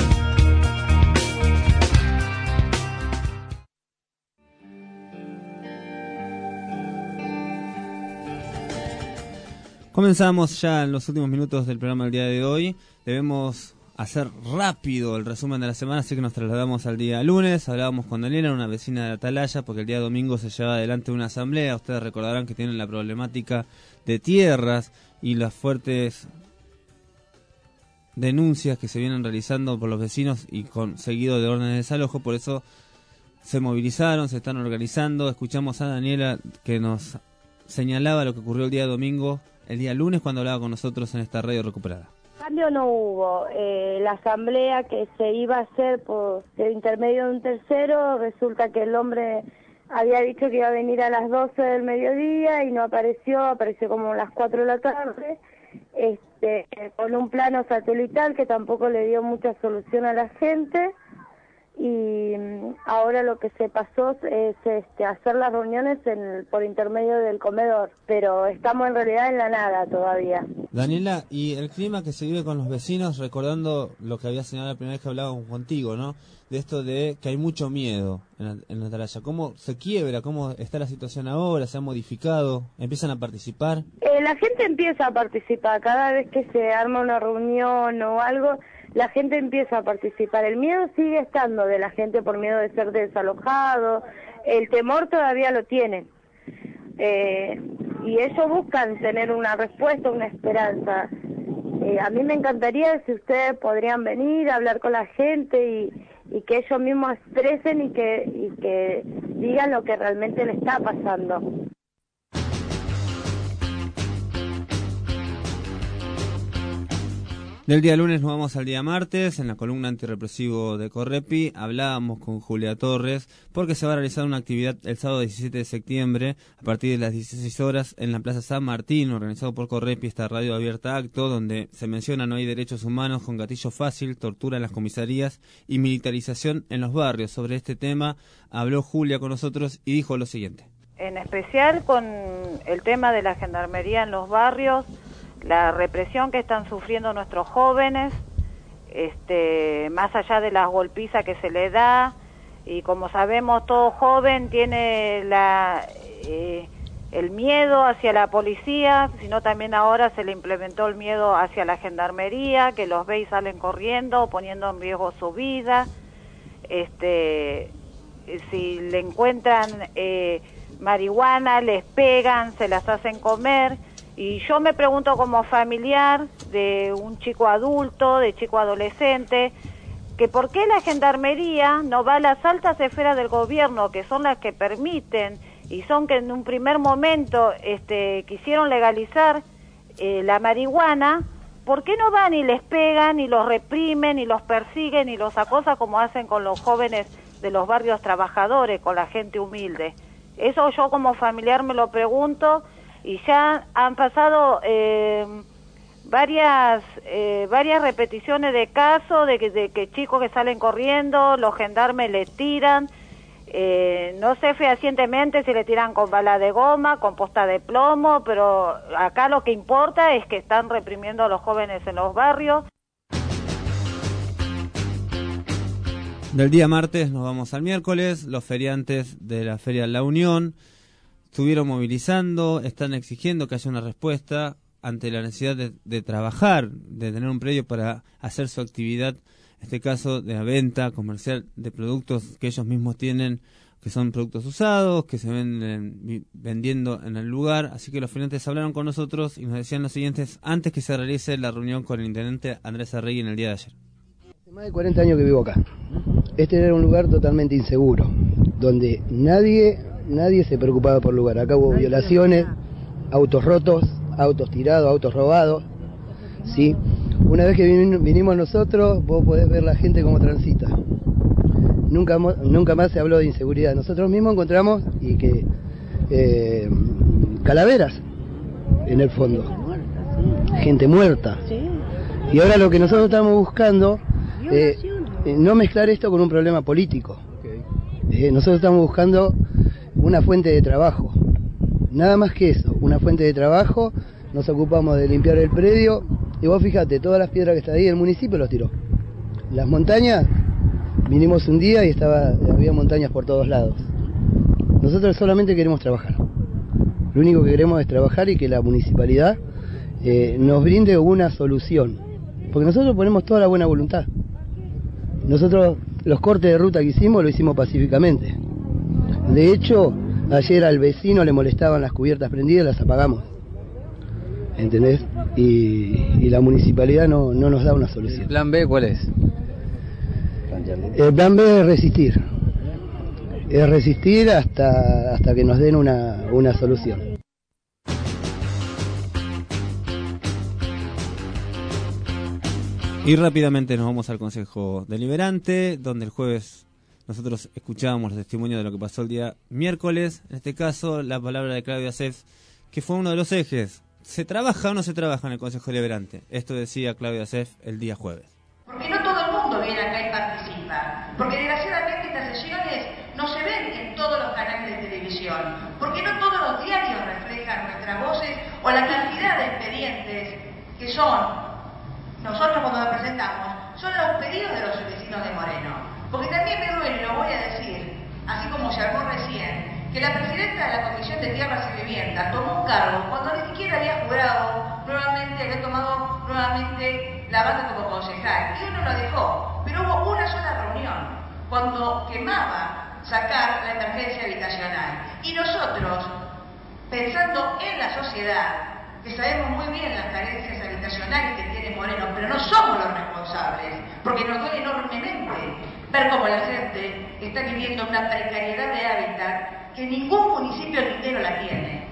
Comenzamos ya en los últimos minutos del programa del día de hoy. Debemos hacer rápido el resumen de la semana, así que nos trasladamos al día lunes. Hablábamos con Daniela, una vecina de Atalaya, porque el día domingo se lleva adelante una asamblea. Ustedes recordarán que tienen la problemática de tierras y las fuertes denuncias que se vienen realizando por los vecinos y con seguido de órdenes de desalojo. Por eso se movilizaron, se están organizando. Escuchamos a Daniela que nos señalaba lo que ocurrió el día domingo, el día lunes, cuando hablaba con nosotros en esta radio recuperada. Cambio no hubo. Eh, la asamblea que se iba a hacer por el intermedio de un tercero, resulta que el hombre había dicho que iba a venir a las doce del mediodía y no apareció, apareció como a las cuatro de la tarde, este, con un plano satelital que tampoco le dio mucha solución a la gente. Y ahora lo que se pasó es este, hacer las reuniones en, por intermedio del comedor, pero estamos en realidad en la nada todavía. Daniela, y el clima que se vive con los vecinos, recordando lo que había señalado la primera vez que hablábamos contigo, ¿no? De esto de que hay mucho miedo en la, en la Atalaya. ¿Cómo se quiebra? ¿Cómo está la situación ahora? ¿Se ha modificado? ¿Empiezan a participar? Eh, la gente empieza a participar. Cada vez que se arma una reunión o algo, la gente empieza a participar. El miedo sigue estando de la gente por miedo de ser desalojado. El temor todavía lo tienen. Eh, y ellos buscan tener una respuesta, una esperanza. Eh, a mí me encantaría si ustedes podrían venir a hablar con la gente y, y que ellos mismos expresen y que, y que digan lo que realmente le está pasando. Del día lunes nos vamos al día martes. En la columna antirrepresivo de Correpi hablábamos con Julia Torres porque se va a realizar una actividad el sábado diecisiete de septiembre a partir de las dieciséis horas en la Plaza San Martín, organizado por Correpi, esta radio abierta acto donde se menciona no hay derechos humanos con gatillo fácil, tortura en las comisarías y militarización en los barrios. Sobre este tema habló Julia con nosotros y dijo lo siguiente. En especial con el tema de la gendarmería en los barrios, la represión que están sufriendo nuestros jóvenes, este, más allá de las golpizas que se le da, y como sabemos todo joven tiene la, eh, el miedo hacia la policía, sino también ahora se le implementó el miedo hacia la gendarmería, que los ve y salen corriendo, poniendo en riesgo su vida. Este, si le encuentran eh, marihuana, les pegan, se las hacen comer. Y yo me pregunto como familiar de un chico adulto, de chico adolescente, que por qué la gendarmería no va a las altas esferas del gobierno, que son las que permiten y son que en un primer momento este, quisieron legalizar eh, la marihuana. ¿Por qué no van y les pegan y los reprimen y los persiguen y los acosan como hacen con los jóvenes de los barrios trabajadores, con la gente humilde? Eso yo como familiar me lo pregunto, y ya han pasado eh, varias eh, varias repeticiones de casos de que, de que chicos que salen corriendo, los gendarmes les tiran, eh, no sé fehacientemente si le tiran con bala de goma, con posta de plomo, pero acá lo que importa es que están reprimiendo a los jóvenes en los barrios. Del día martes nos vamos al miércoles. Los feriantes de la Feria La Unión estuvieron movilizando, están exigiendo que haya una respuesta ante la necesidad de, de trabajar, de tener un predio para hacer su actividad, en este caso de la venta comercial de productos que ellos mismos tienen, que son productos usados, que se venden vendiendo en el lugar. Así que los feriantes hablaron con nosotros y nos decían lo siguiente antes que se realice la reunión con el intendente Andrés Arregui en el día de ayer. Hace más de cuarenta años que vivo acá. Este era un lugar totalmente inseguro, donde nadie nadie se preocupaba por el lugar. Acá hubo violaciones, autos rotos, autos tirados, autos robados, ¿sí? Una vez que vin, vinimos nosotros, vos podés ver la gente cómo transita. Nunca, nunca más se habló de inseguridad. Nosotros mismos encontramos y que eh, calaveras en el fondo, gente muerta. Y ahora lo que nosotros estamos buscando, eh, no mezclar esto con un problema político. Eh, nosotros estamos buscando una fuente de trabajo, nada más que eso, una fuente de trabajo. Nos ocupamos de limpiar el predio y vos fíjate, todas las piedras que está ahí el municipio los tiró. Las montañas, vinimos un día y estaba había montañas por todos lados. Nosotros solamente queremos trabajar, lo único que queremos es trabajar y que la municipalidad eh, nos brinde una solución, porque nosotros ponemos toda la buena voluntad. Nosotros los cortes de ruta que hicimos lo hicimos pacíficamente. De hecho, ayer al vecino le molestaban las cubiertas prendidas, las apagamos. ¿Entendés? Y, y la municipalidad no, no nos da una solución. ¿El plan B cuál es? El plan B es resistir. Es resistir hasta, hasta que nos den una, una solución. Y rápidamente nos vamos al Consejo Deliberante, donde el jueves nosotros escuchábamos los testimonios de lo que pasó el día miércoles. En este caso, la palabra de Claudia Sef, que fue uno de los ejes. ¿Se trabaja o no se trabaja en el Consejo Deliberante? Esto decía Claudia Sef el día jueves. Porque no todo el mundo viene acá y participa. Porque desgraciadamente estas sesiones no se ven en todos los canales de televisión. Porque no todos los diarios reflejan nuestras voces o la cantidad de expedientes que son. Nosotros cuando la presentamos, son los pedidos de los vecinos de Moreno. Porque también me duele, y lo voy a decir, así como se armó recién, que la presidenta de la Comisión de Tierras y Vivienda tomó un cargo cuando ni siquiera había jurado nuevamente, había tomado nuevamente la banda como concejal. Y uno lo dejó, pero hubo una sola reunión, cuando quemaba sacar la emergencia habitacional. Y nosotros, pensando en la sociedad, que sabemos muy bien las carencias habitacionales que tiene Moreno, pero no somos los responsables, porque nos duele enormemente ver cómo la gente está viviendo una precariedad de hábitat que ningún municipio entero la tiene.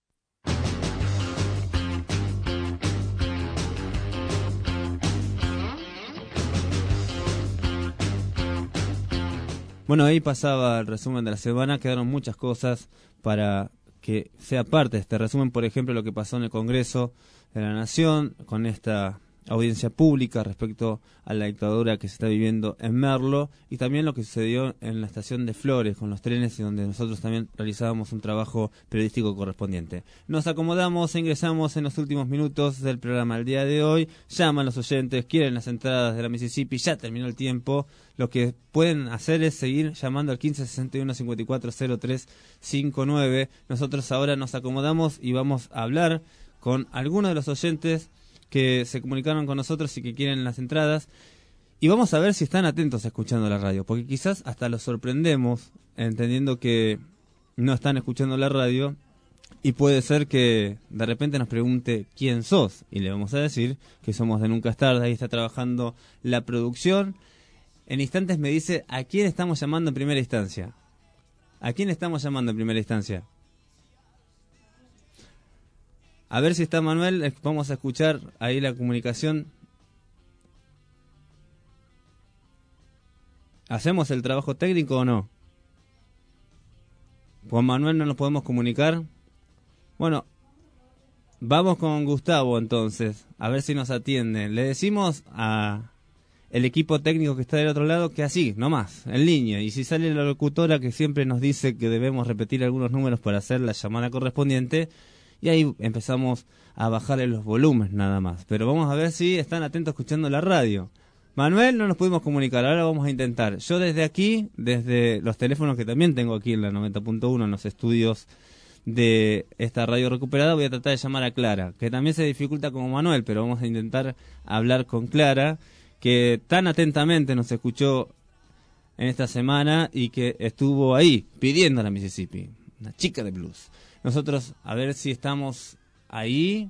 Bueno, ahí pasaba el resumen de la semana, quedaron muchas cosas para que sea parte de este resumen, por ejemplo, lo que pasó en el Congreso de la Nación, con esta audiencia pública respecto a la dictadura que se está viviendo en Merlo, y también lo que sucedió en la estación de Flores con los trenes, y donde nosotros también realizábamos un trabajo periodístico correspondiente. Nos acomodamos e ingresamos en los últimos minutos del programa el día de hoy. Llaman los oyentes, quieren las entradas de la Mississippi, ya terminó el tiempo. Lo que pueden hacer es seguir llamando al quince sesenta y uno cincuenta y cuatro cero tres cincuenta y nueve. Nosotros ahora nos acomodamos y vamos a hablar con algunos de los oyentes que se comunicaron con nosotros y que quieren las entradas, y vamos a ver si están atentos escuchando la radio, porque quizás hasta los sorprendemos entendiendo que no están escuchando la radio, y puede ser que de repente nos pregunte quién sos, y le vamos a decir que somos de Nunca es Tarde. Ahí está trabajando la producción. En instantes me dice a quién estamos llamando en primera instancia. ¿A quién estamos llamando en primera instancia? A ver si está Manuel, vamos a escuchar ahí la comunicación. ¿Hacemos el trabajo técnico o no? Juan Manuel no nos podemos comunicar. Bueno, vamos con Gustavo entonces, a ver si nos atiende. Le decimos a el equipo técnico que está del otro lado que así, nomás, en línea. Y si sale la locutora que siempre nos dice que debemos repetir algunos números para hacer la llamada correspondiente, y ahí empezamos a bajarle los volúmenes nada más. Pero vamos a ver si están atentos escuchando la radio. Manuel, no nos pudimos comunicar, ahora vamos a intentar. Yo desde aquí, desde los teléfonos que también tengo aquí en la noventa punto uno, en los estudios de esta radio recuperada, voy a tratar de llamar a Clara, que también se dificulta como Manuel, pero vamos a intentar hablar con Clara, que tan atentamente nos escuchó en esta semana y que estuvo ahí pidiendo a la Mississippi, una chica de blues. Nosotros, a ver si estamos ahí.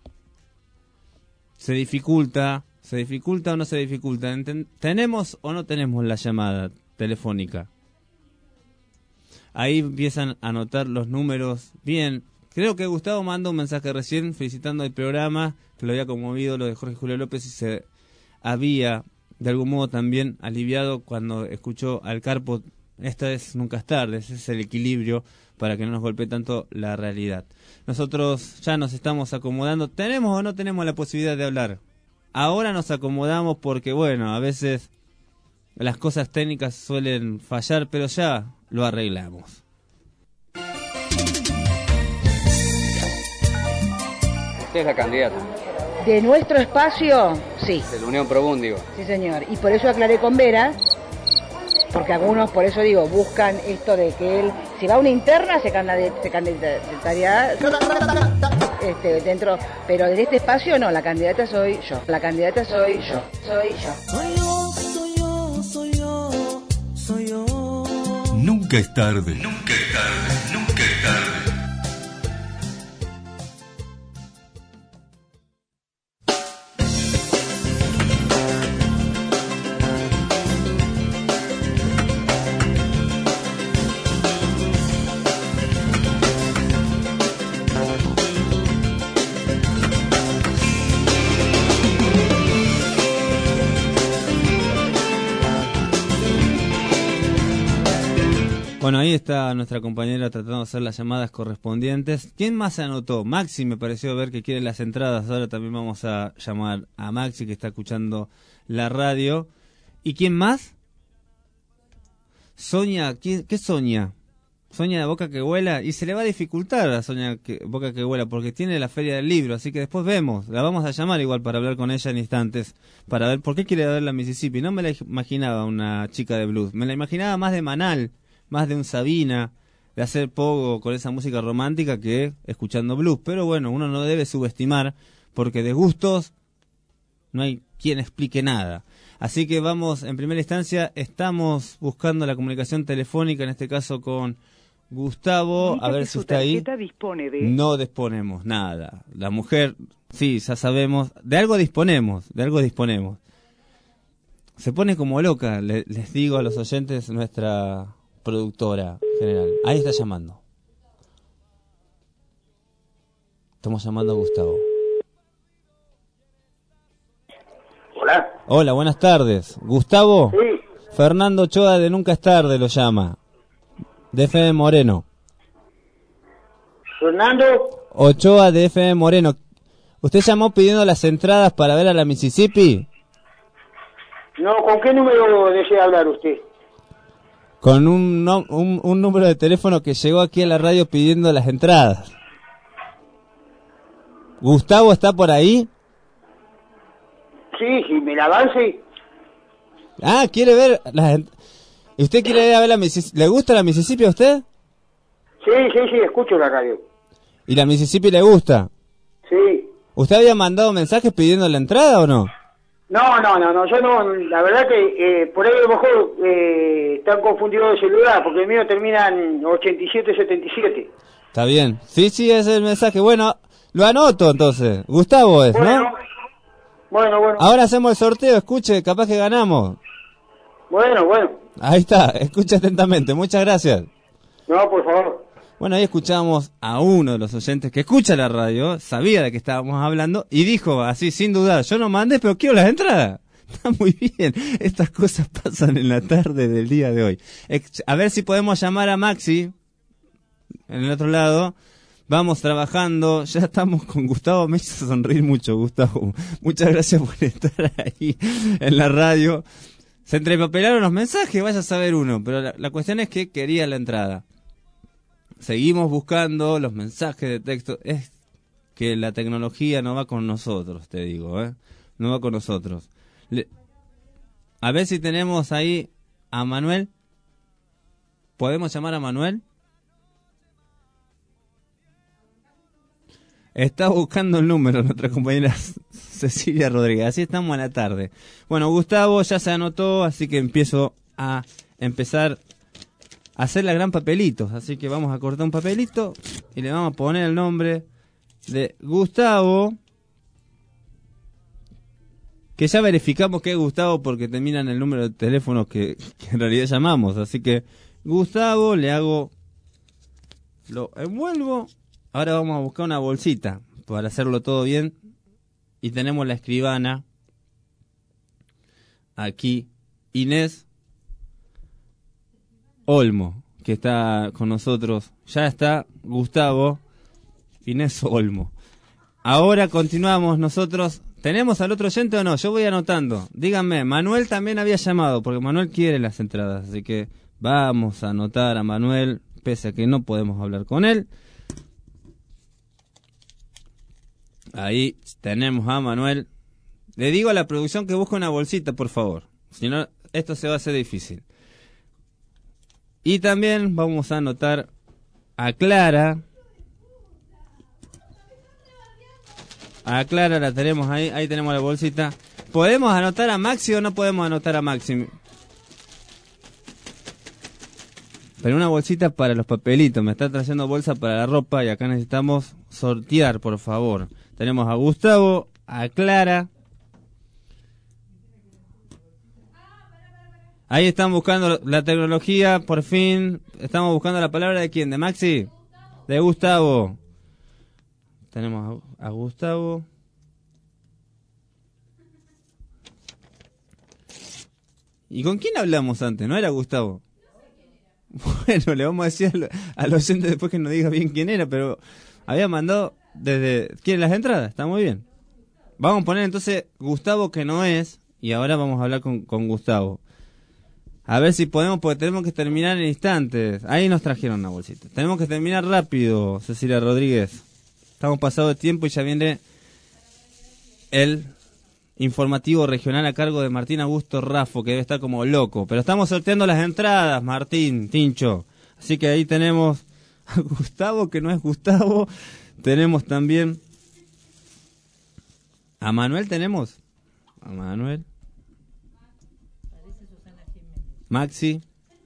Se dificulta, se dificulta o no se dificulta. Enten- ¿Tenemos o no tenemos la llamada telefónica? Ahí empiezan a anotar los números. Bien, creo que Gustavo mandó un mensaje recién felicitando el programa, que lo había conmovido lo de Jorge Julio López y se había de algún modo también aliviado cuando escuchó al Carpo. Esta vez nunca es tarde, ese es el equilibrio para que no nos golpee tanto la realidad. Nosotros ya nos estamos acomodando. ¿Tenemos o no tenemos la posibilidad de hablar? Ahora nos acomodamos porque, bueno, a veces las cosas técnicas suelen fallar, pero ya lo arreglamos. Usted es la candidata. De nuestro espacio, sí. De la Unión Probún, digo. Sí, señor. Y por eso aclaré con Vera, porque algunos, por eso digo, buscan esto de que él, si va a una interna, se candidata, se candidataría este, dentro, pero en este espacio no, la candidata soy yo. La candidata soy yo. Soy yo. Soy yo, soy yo, soy yo, soy yo. Nunca es tarde. Nunca es tarde. Nunca es tarde. Bueno, ahí está nuestra compañera tratando de hacer las llamadas correspondientes. ¿Quién más se anotó? Maxi me pareció ver que quiere las entradas. Ahora también vamos a llamar a Maxi, que está escuchando la radio. ¿Y quién más? Sonia. ¿Qué, qué Sonia? Sonia de Boca que Vuela. Y se le va a dificultar a Sonia que, Boca que Vuela porque tiene la Feria del Libro. Así que después vemos. La vamos a llamar igual para hablar con ella en instantes. Para ver por qué quiere ver la Mississippi. No me la imaginaba una chica de blues. Me la imaginaba más de Manal, más de un Sabina, de hacer pogo con esa música romántica que escuchando blues. Pero bueno, uno no debe subestimar, porque de gustos no hay quien explique nada. Así que vamos, en primera instancia, estamos buscando la comunicación telefónica, en este caso con Gustavo, a ver si está ahí. Dispone de... No disponemos nada. La mujer, sí, ya sabemos, de algo disponemos, de algo disponemos. Se pone como loca, le, les digo a los oyentes, nuestra productora general. Ahí está llamando. Estamos llamando a Gustavo. Hola. Hola, buenas tardes. ¿Gustavo? Sí. Fernando Ochoa de Nunca es Tarde lo llama. De F M Moreno. Fernando. Ochoa de F M Moreno. ¿Usted llamó pidiendo las entradas para ver a la Mississippi? No, ¿con qué número desea hablar usted? Con un, no, un, un número de teléfono que llegó aquí a la radio pidiendo las entradas. ¿Gustavo está por ahí? Sí, sí, me la avance. Ah, ¿quiere ver las ent- ¿Y usted quiere ir a ver la Mississippi? ¿Le gusta la Mississippi a usted? Sí, sí, sí, escucho la radio. ¿Y la Mississippi le gusta? Sí. ¿Usted había mandado mensajes pidiendo la entrada o no? No, no, no, no, yo no, la verdad que eh, por ahí a lo mejor eh, están confundidos de celular, porque el mío termina en ochenta y siete setenta y siete. Está bien. Sí, sí, ese es el mensaje. Bueno, lo anoto entonces. Gustavo es, bueno, ¿no? Bueno, bueno. Ahora hacemos el sorteo, escuche, capaz que ganamos. Bueno, bueno. Ahí está, escuche atentamente. Muchas gracias. No, por favor. Bueno, ahí escuchamos a uno de los oyentes que escucha la radio, sabía de qué estábamos hablando y dijo así sin dudar, yo no mandé, pero quiero las entradas. Está muy bien, estas cosas pasan en la tarde del día de hoy. A ver si podemos llamar a Maxi, en el otro lado. Vamos trabajando, ya estamos con Gustavo, me hizo sonreír mucho, Gustavo. Muchas gracias por estar ahí en la radio. Se entrepapelaron los mensajes, vaya a saber uno, pero la, la cuestión es que quería la entrada. Seguimos buscando los mensajes de texto. Es que la tecnología no va con nosotros, te digo, ¿eh? No va con nosotros. Le... A ver si tenemos ahí a Manuel. ¿Podemos llamar a Manuel? Está buscando el número nuestra compañera Cecilia Rodríguez. Así estamos a la tarde. Bueno, Gustavo ya se anotó, así que empiezo a empezar a hacer la gran papelitos. Así que vamos a cortar un papelito y le vamos a poner el nombre de Gustavo. Que ya verificamos que es Gustavo porque terminan el número de teléfono que, que en realidad llamamos. Así que Gustavo, le hago... Lo envuelvo... Ahora vamos a buscar una bolsita para hacerlo todo bien. Y tenemos la escribana. Aquí, Inés Olmo, que está con nosotros. Ya está Gustavo, Inés Olmo. Ahora continuamos nosotros. ¿Tenemos al otro oyente o no? Yo voy anotando. Díganme, Manuel también había llamado, porque Manuel quiere las entradas. Así que vamos a anotar a Manuel, pese a que no podemos hablar con él. Ahí tenemos a Manuel. Le digo a la producción que busque una bolsita, por favor. Si no, esto se va a hacer difícil. Y también vamos a anotar a Clara. A Clara la tenemos ahí. Ahí tenemos la bolsita. ¿Podemos anotar a Maxi o no podemos anotar a Maxi? Pero una bolsita para los papelitos. Me está trayendo bolsa para la ropa y acá necesitamos sortear, por favor. Tenemos a Gustavo, a Clara. Ahí están buscando la tecnología, por fin. Estamos buscando la palabra de quién, de Maxi, de Gustavo. Tenemos a, a Gustavo. ¿Y con quién hablamos antes? ¿No era Gustavo? Bueno, le vamos a decir al, al oyente después que nos diga bien quién era, pero había mandado desde... ¿Quieren las entradas? Está muy bien. Vamos a poner entonces Gustavo, que no es, y ahora vamos a hablar con, con Gustavo. A ver si podemos, porque tenemos que terminar en instantes. Ahí nos trajeron una bolsita. Tenemos que terminar rápido, Cecilia Rodríguez. Estamos pasado de tiempo y ya viene el informativo regional a cargo de Martín Augusto Raffo, que debe estar como loco. Pero estamos sorteando las entradas, Martín, Tincho. Así que ahí tenemos a Gustavo, que no es Gustavo. Tenemos también a Manuel, tenemos a Manuel, Maxi,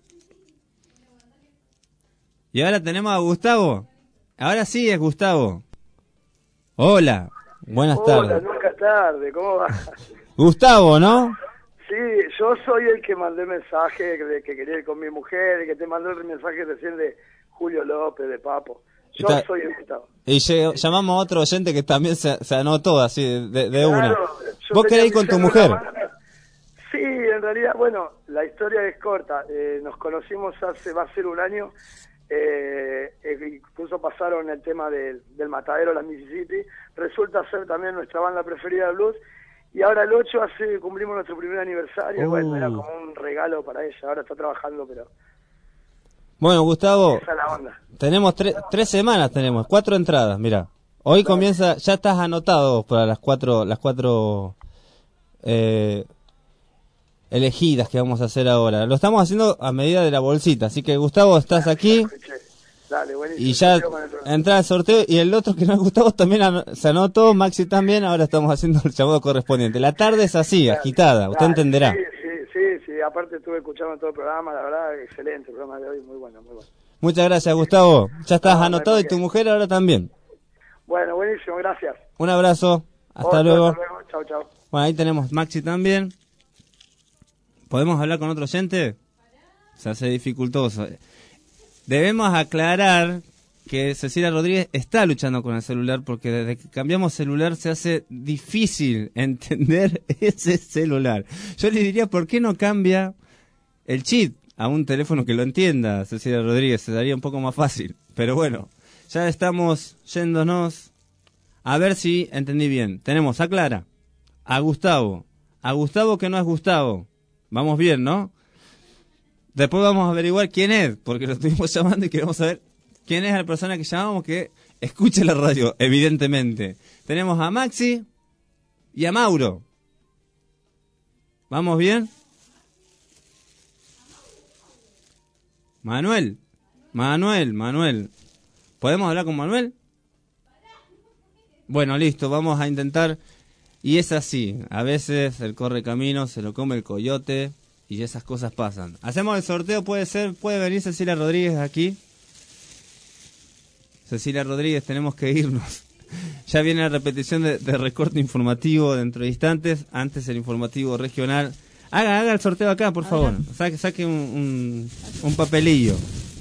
y ahora tenemos a Gustavo. Ahora sí es Gustavo. Hola, buenas tardes. Hola, nunca tarde, ¿cómo va? Gustavo, ¿no? Sí, yo soy el que mandé mensaje de que quería ir con mi mujer, el que te mandó el mensaje recién de Julio López, de Papo. Yo Está... soy el Gustavo. Y llamamos a otro oyente que también se, se anotó así de, de una. Claro, ¿vos querés ir con tu mujer? Sí, en realidad, bueno, la historia es corta. Eh, nos conocimos hace, va a ser un año. Eh, incluso pasaron el tema del, del Matadero, la Mississippi. Resulta ser también nuestra banda preferida de blues. Y ahora el ocho hace, cumplimos nuestro primer aniversario. Uh. Bueno, era como un regalo para ella. Ahora está trabajando, pero... Bueno, Gustavo, esa es la onda. Tenemos tre tres semanas, tenemos cuatro entradas, mira. Hoy claro. Comienza, ya estás anotado para las cuatro, las cuatro eh, elegidas que vamos a hacer ahora. Lo estamos haciendo a medida de la bolsita, así que Gustavo, estás aquí. Dale, buenísimo. Y ya entra al sorteo, y el otro que no es Gustavo también se anotó, Maxi también. Ahora estamos haciendo el llamado correspondiente. La tarde es así, dale, agitada, usted dale, entenderá. Sí, sí, sí, sí, aparte estuve escuchando todo el programa, la verdad, excelente el programa de hoy, muy bueno, muy bueno. Muchas gracias, Gustavo. Ya estás no, anotado no y tu mujer ahora también. Bueno, buenísimo, gracias. Un abrazo, hasta Otro, luego. Hasta luego, chau, chau. Bueno, ahí tenemos Maxi también. ¿Podemos hablar con otro oyente? Se hace dificultoso. Debemos aclarar que Cecilia Rodríguez está luchando con el celular, porque desde que cambiamos celular se hace difícil entender ese celular. Yo le diría, ¿por qué no cambia el chip? a un teléfono que lo entienda, Cecilia Rodríguez, se daría un poco más fácil. Pero bueno, ya estamos yéndonos. A ver si entendí bien. Tenemos a Clara, a Gustavo, a Gustavo que no es Gustavo. Vamos bien, ¿no? Después vamos a averiguar quién es, porque lo estuvimos llamando y queremos saber quién es la persona que llamamos que escuche la radio, evidentemente. Tenemos a Maxi y a Mauro. ¿Vamos bien? Manuel, Manuel, Manuel. ¿Podemos hablar con Manuel? Bueno, listo, vamos a intentar. Y es así, a veces el corre camino se lo come el coyote y esas cosas pasan. Hacemos el sorteo, puede ser, puede venir Cecilia Rodríguez aquí. Cecilia Rodríguez, tenemos que irnos. Ya viene la repetición de, de recorte informativo dentro de instantes. Antes el informativo regional. Haga, haga el sorteo acá, por favor. Saque, saque un, un, un papelillo.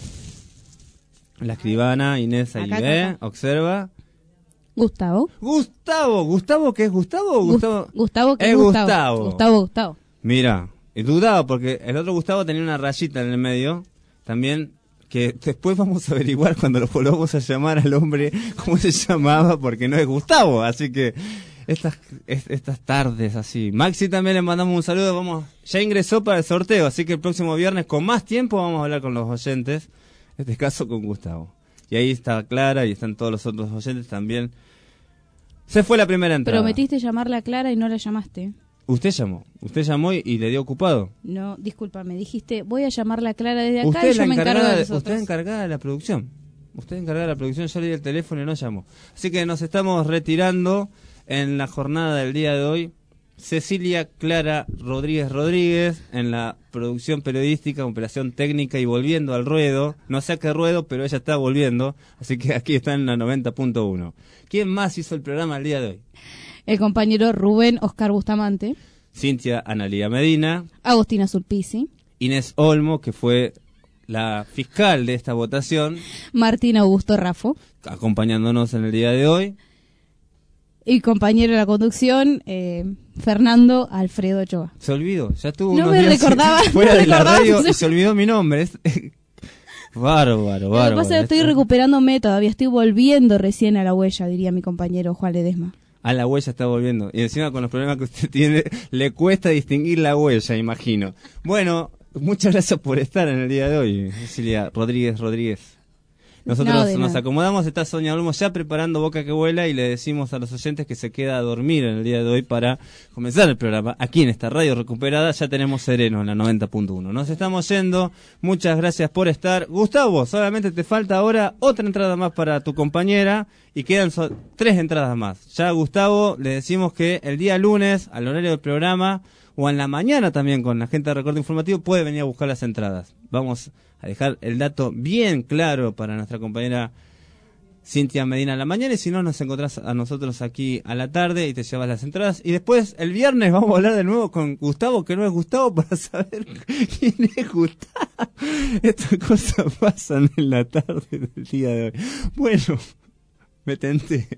La escribana Inés ahí Acá, ve, acá. observa. Gustavo. Gustavo, Gustavo, ¿qué es Gustavo o Gustavo? Gustavo, ¿qué es es Gustavo? Gustavo. Gustavo, Gustavo. Mira, y dudaba porque el otro Gustavo tenía una rayita en el medio. También, que después vamos a averiguar cuando lo volvamos a llamar al hombre cómo se llamaba, porque no es Gustavo. Así que estas es- estas tardes así. Maxi también le mandamos un saludo. Vamos, ya ingresó para el sorteo, así que el próximo viernes con más tiempo vamos a hablar con los oyentes. En este caso con Gustavo. Y ahí está Clara y están todos los otros oyentes también. Se fue la primera entrada. Prometiste llamarla a Clara y no la llamaste. Usted llamó, usted llamó y, y le dio ocupado. No, disculpa, me dijiste, voy a llamarla a Clara desde acá Usted y es yo la me encargo encargada, de de, los usted es otros. encargada de la producción. Usted es encargada de la producción, yo le di el teléfono y no llamó. Así que nos estamos retirando en la jornada del día de hoy. Cecilia Clara Rodríguez Rodríguez en la producción periodística, operación técnica y volviendo al ruedo. No sé a qué ruedo, pero ella está volviendo. Así que aquí está en la noventa punto uno. ¿Quién más hizo el programa el día de hoy? El compañero Rubén Oscar Bustamante, Cintia Analía Medina, Agostina Sulpici, Inés Olmo, que fue la fiscal de esta votación, Martín Augusto Raffo acompañándonos en el día de hoy. y compañero de la conducción, eh, Fernando Alfredo Ochoa. Se olvidó, ya estuvo No unos me días recordaba, fuera no de la recordaba radio que y se- se olvidó mi nombre. Es- bárbaro, Lo que bárbaro. pasa es que estoy Esto- recuperándome todavía, estoy volviendo recién a la huella, diría mi compañero Juan Ledesma. A la huella está volviendo. Y encima con los problemas que usted tiene, le cuesta distinguir la huella, imagino. Bueno, muchas gracias por estar en el día de hoy, Cecilia Rodríguez Rodríguez. Nosotros No, de nos nada. acomodamos, está Sonia Olmo ya preparando Boca que Vuela y le decimos a los oyentes que se queda a dormir en el día de hoy para comenzar el programa. Aquí en esta radio recuperada ya tenemos sereno en la noventa punto uno. Nos estamos yendo, muchas gracias por estar. Gustavo, solamente te falta ahora otra entrada más para tu compañera y quedan so- tres entradas más. Ya Gustavo, le decimos que el día lunes, al horario del programa, o en la mañana también con la gente de Recorte Informativo, puede venir a buscar las entradas. Vamos a dejar el dato bien claro para nuestra compañera Cintia Medina en la mañana, y si no, nos encontrás a nosotros aquí a la tarde y te llevas las entradas. Y después, el viernes, vamos a hablar de nuevo con Gustavo, que no es Gustavo, para saber quién es Gustavo. Estas cosas pasan en la tarde del día de hoy. Bueno, me tenté.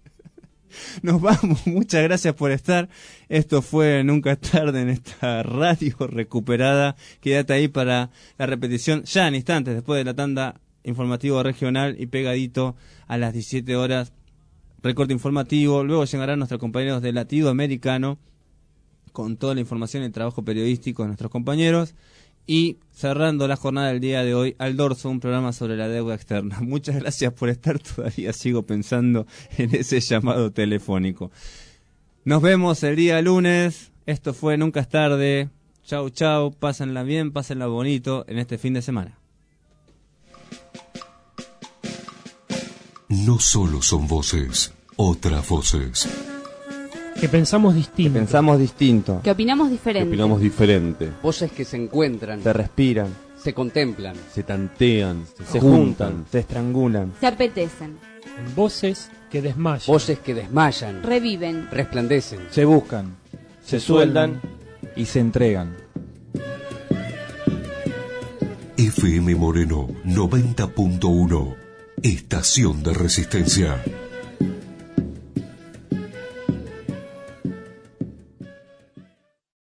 Nos vamos, muchas gracias por estar. Esto fue Nunca es tarde en esta radio recuperada. Quédate ahí para la repetición ya en instantes, después de la tanda informativo regional y pegadito a las diecisiete horas, recorte informativo. Luego llegarán nuestros compañeros de Latido Americano con toda la información y el trabajo periodístico de nuestros compañeros. Y cerrando la jornada del día de hoy, Al Dorso, un programa sobre la deuda externa. Muchas gracias por estar, todavía sigo pensando en ese llamado telefónico. Nos vemos el día lunes, esto fue Nunca es tarde. Chau, chau, pásenla bien, pásenla bonito en este fin de semana. No solo son voces, otras voces. Que pensamos distinto. Que pensamos distinto. Que opinamos diferente. Opinamos diferente. Voces que se encuentran, Se respiran, se contemplan. Se tantean, se juntan, se estrangulan. Se apetecen, En voces que desmayan. Voces que desmayan, reviven, resplandecen. Se buscan, se sueldan y se entregan. F M Moreno noventa punto uno. Estación de Resistencia.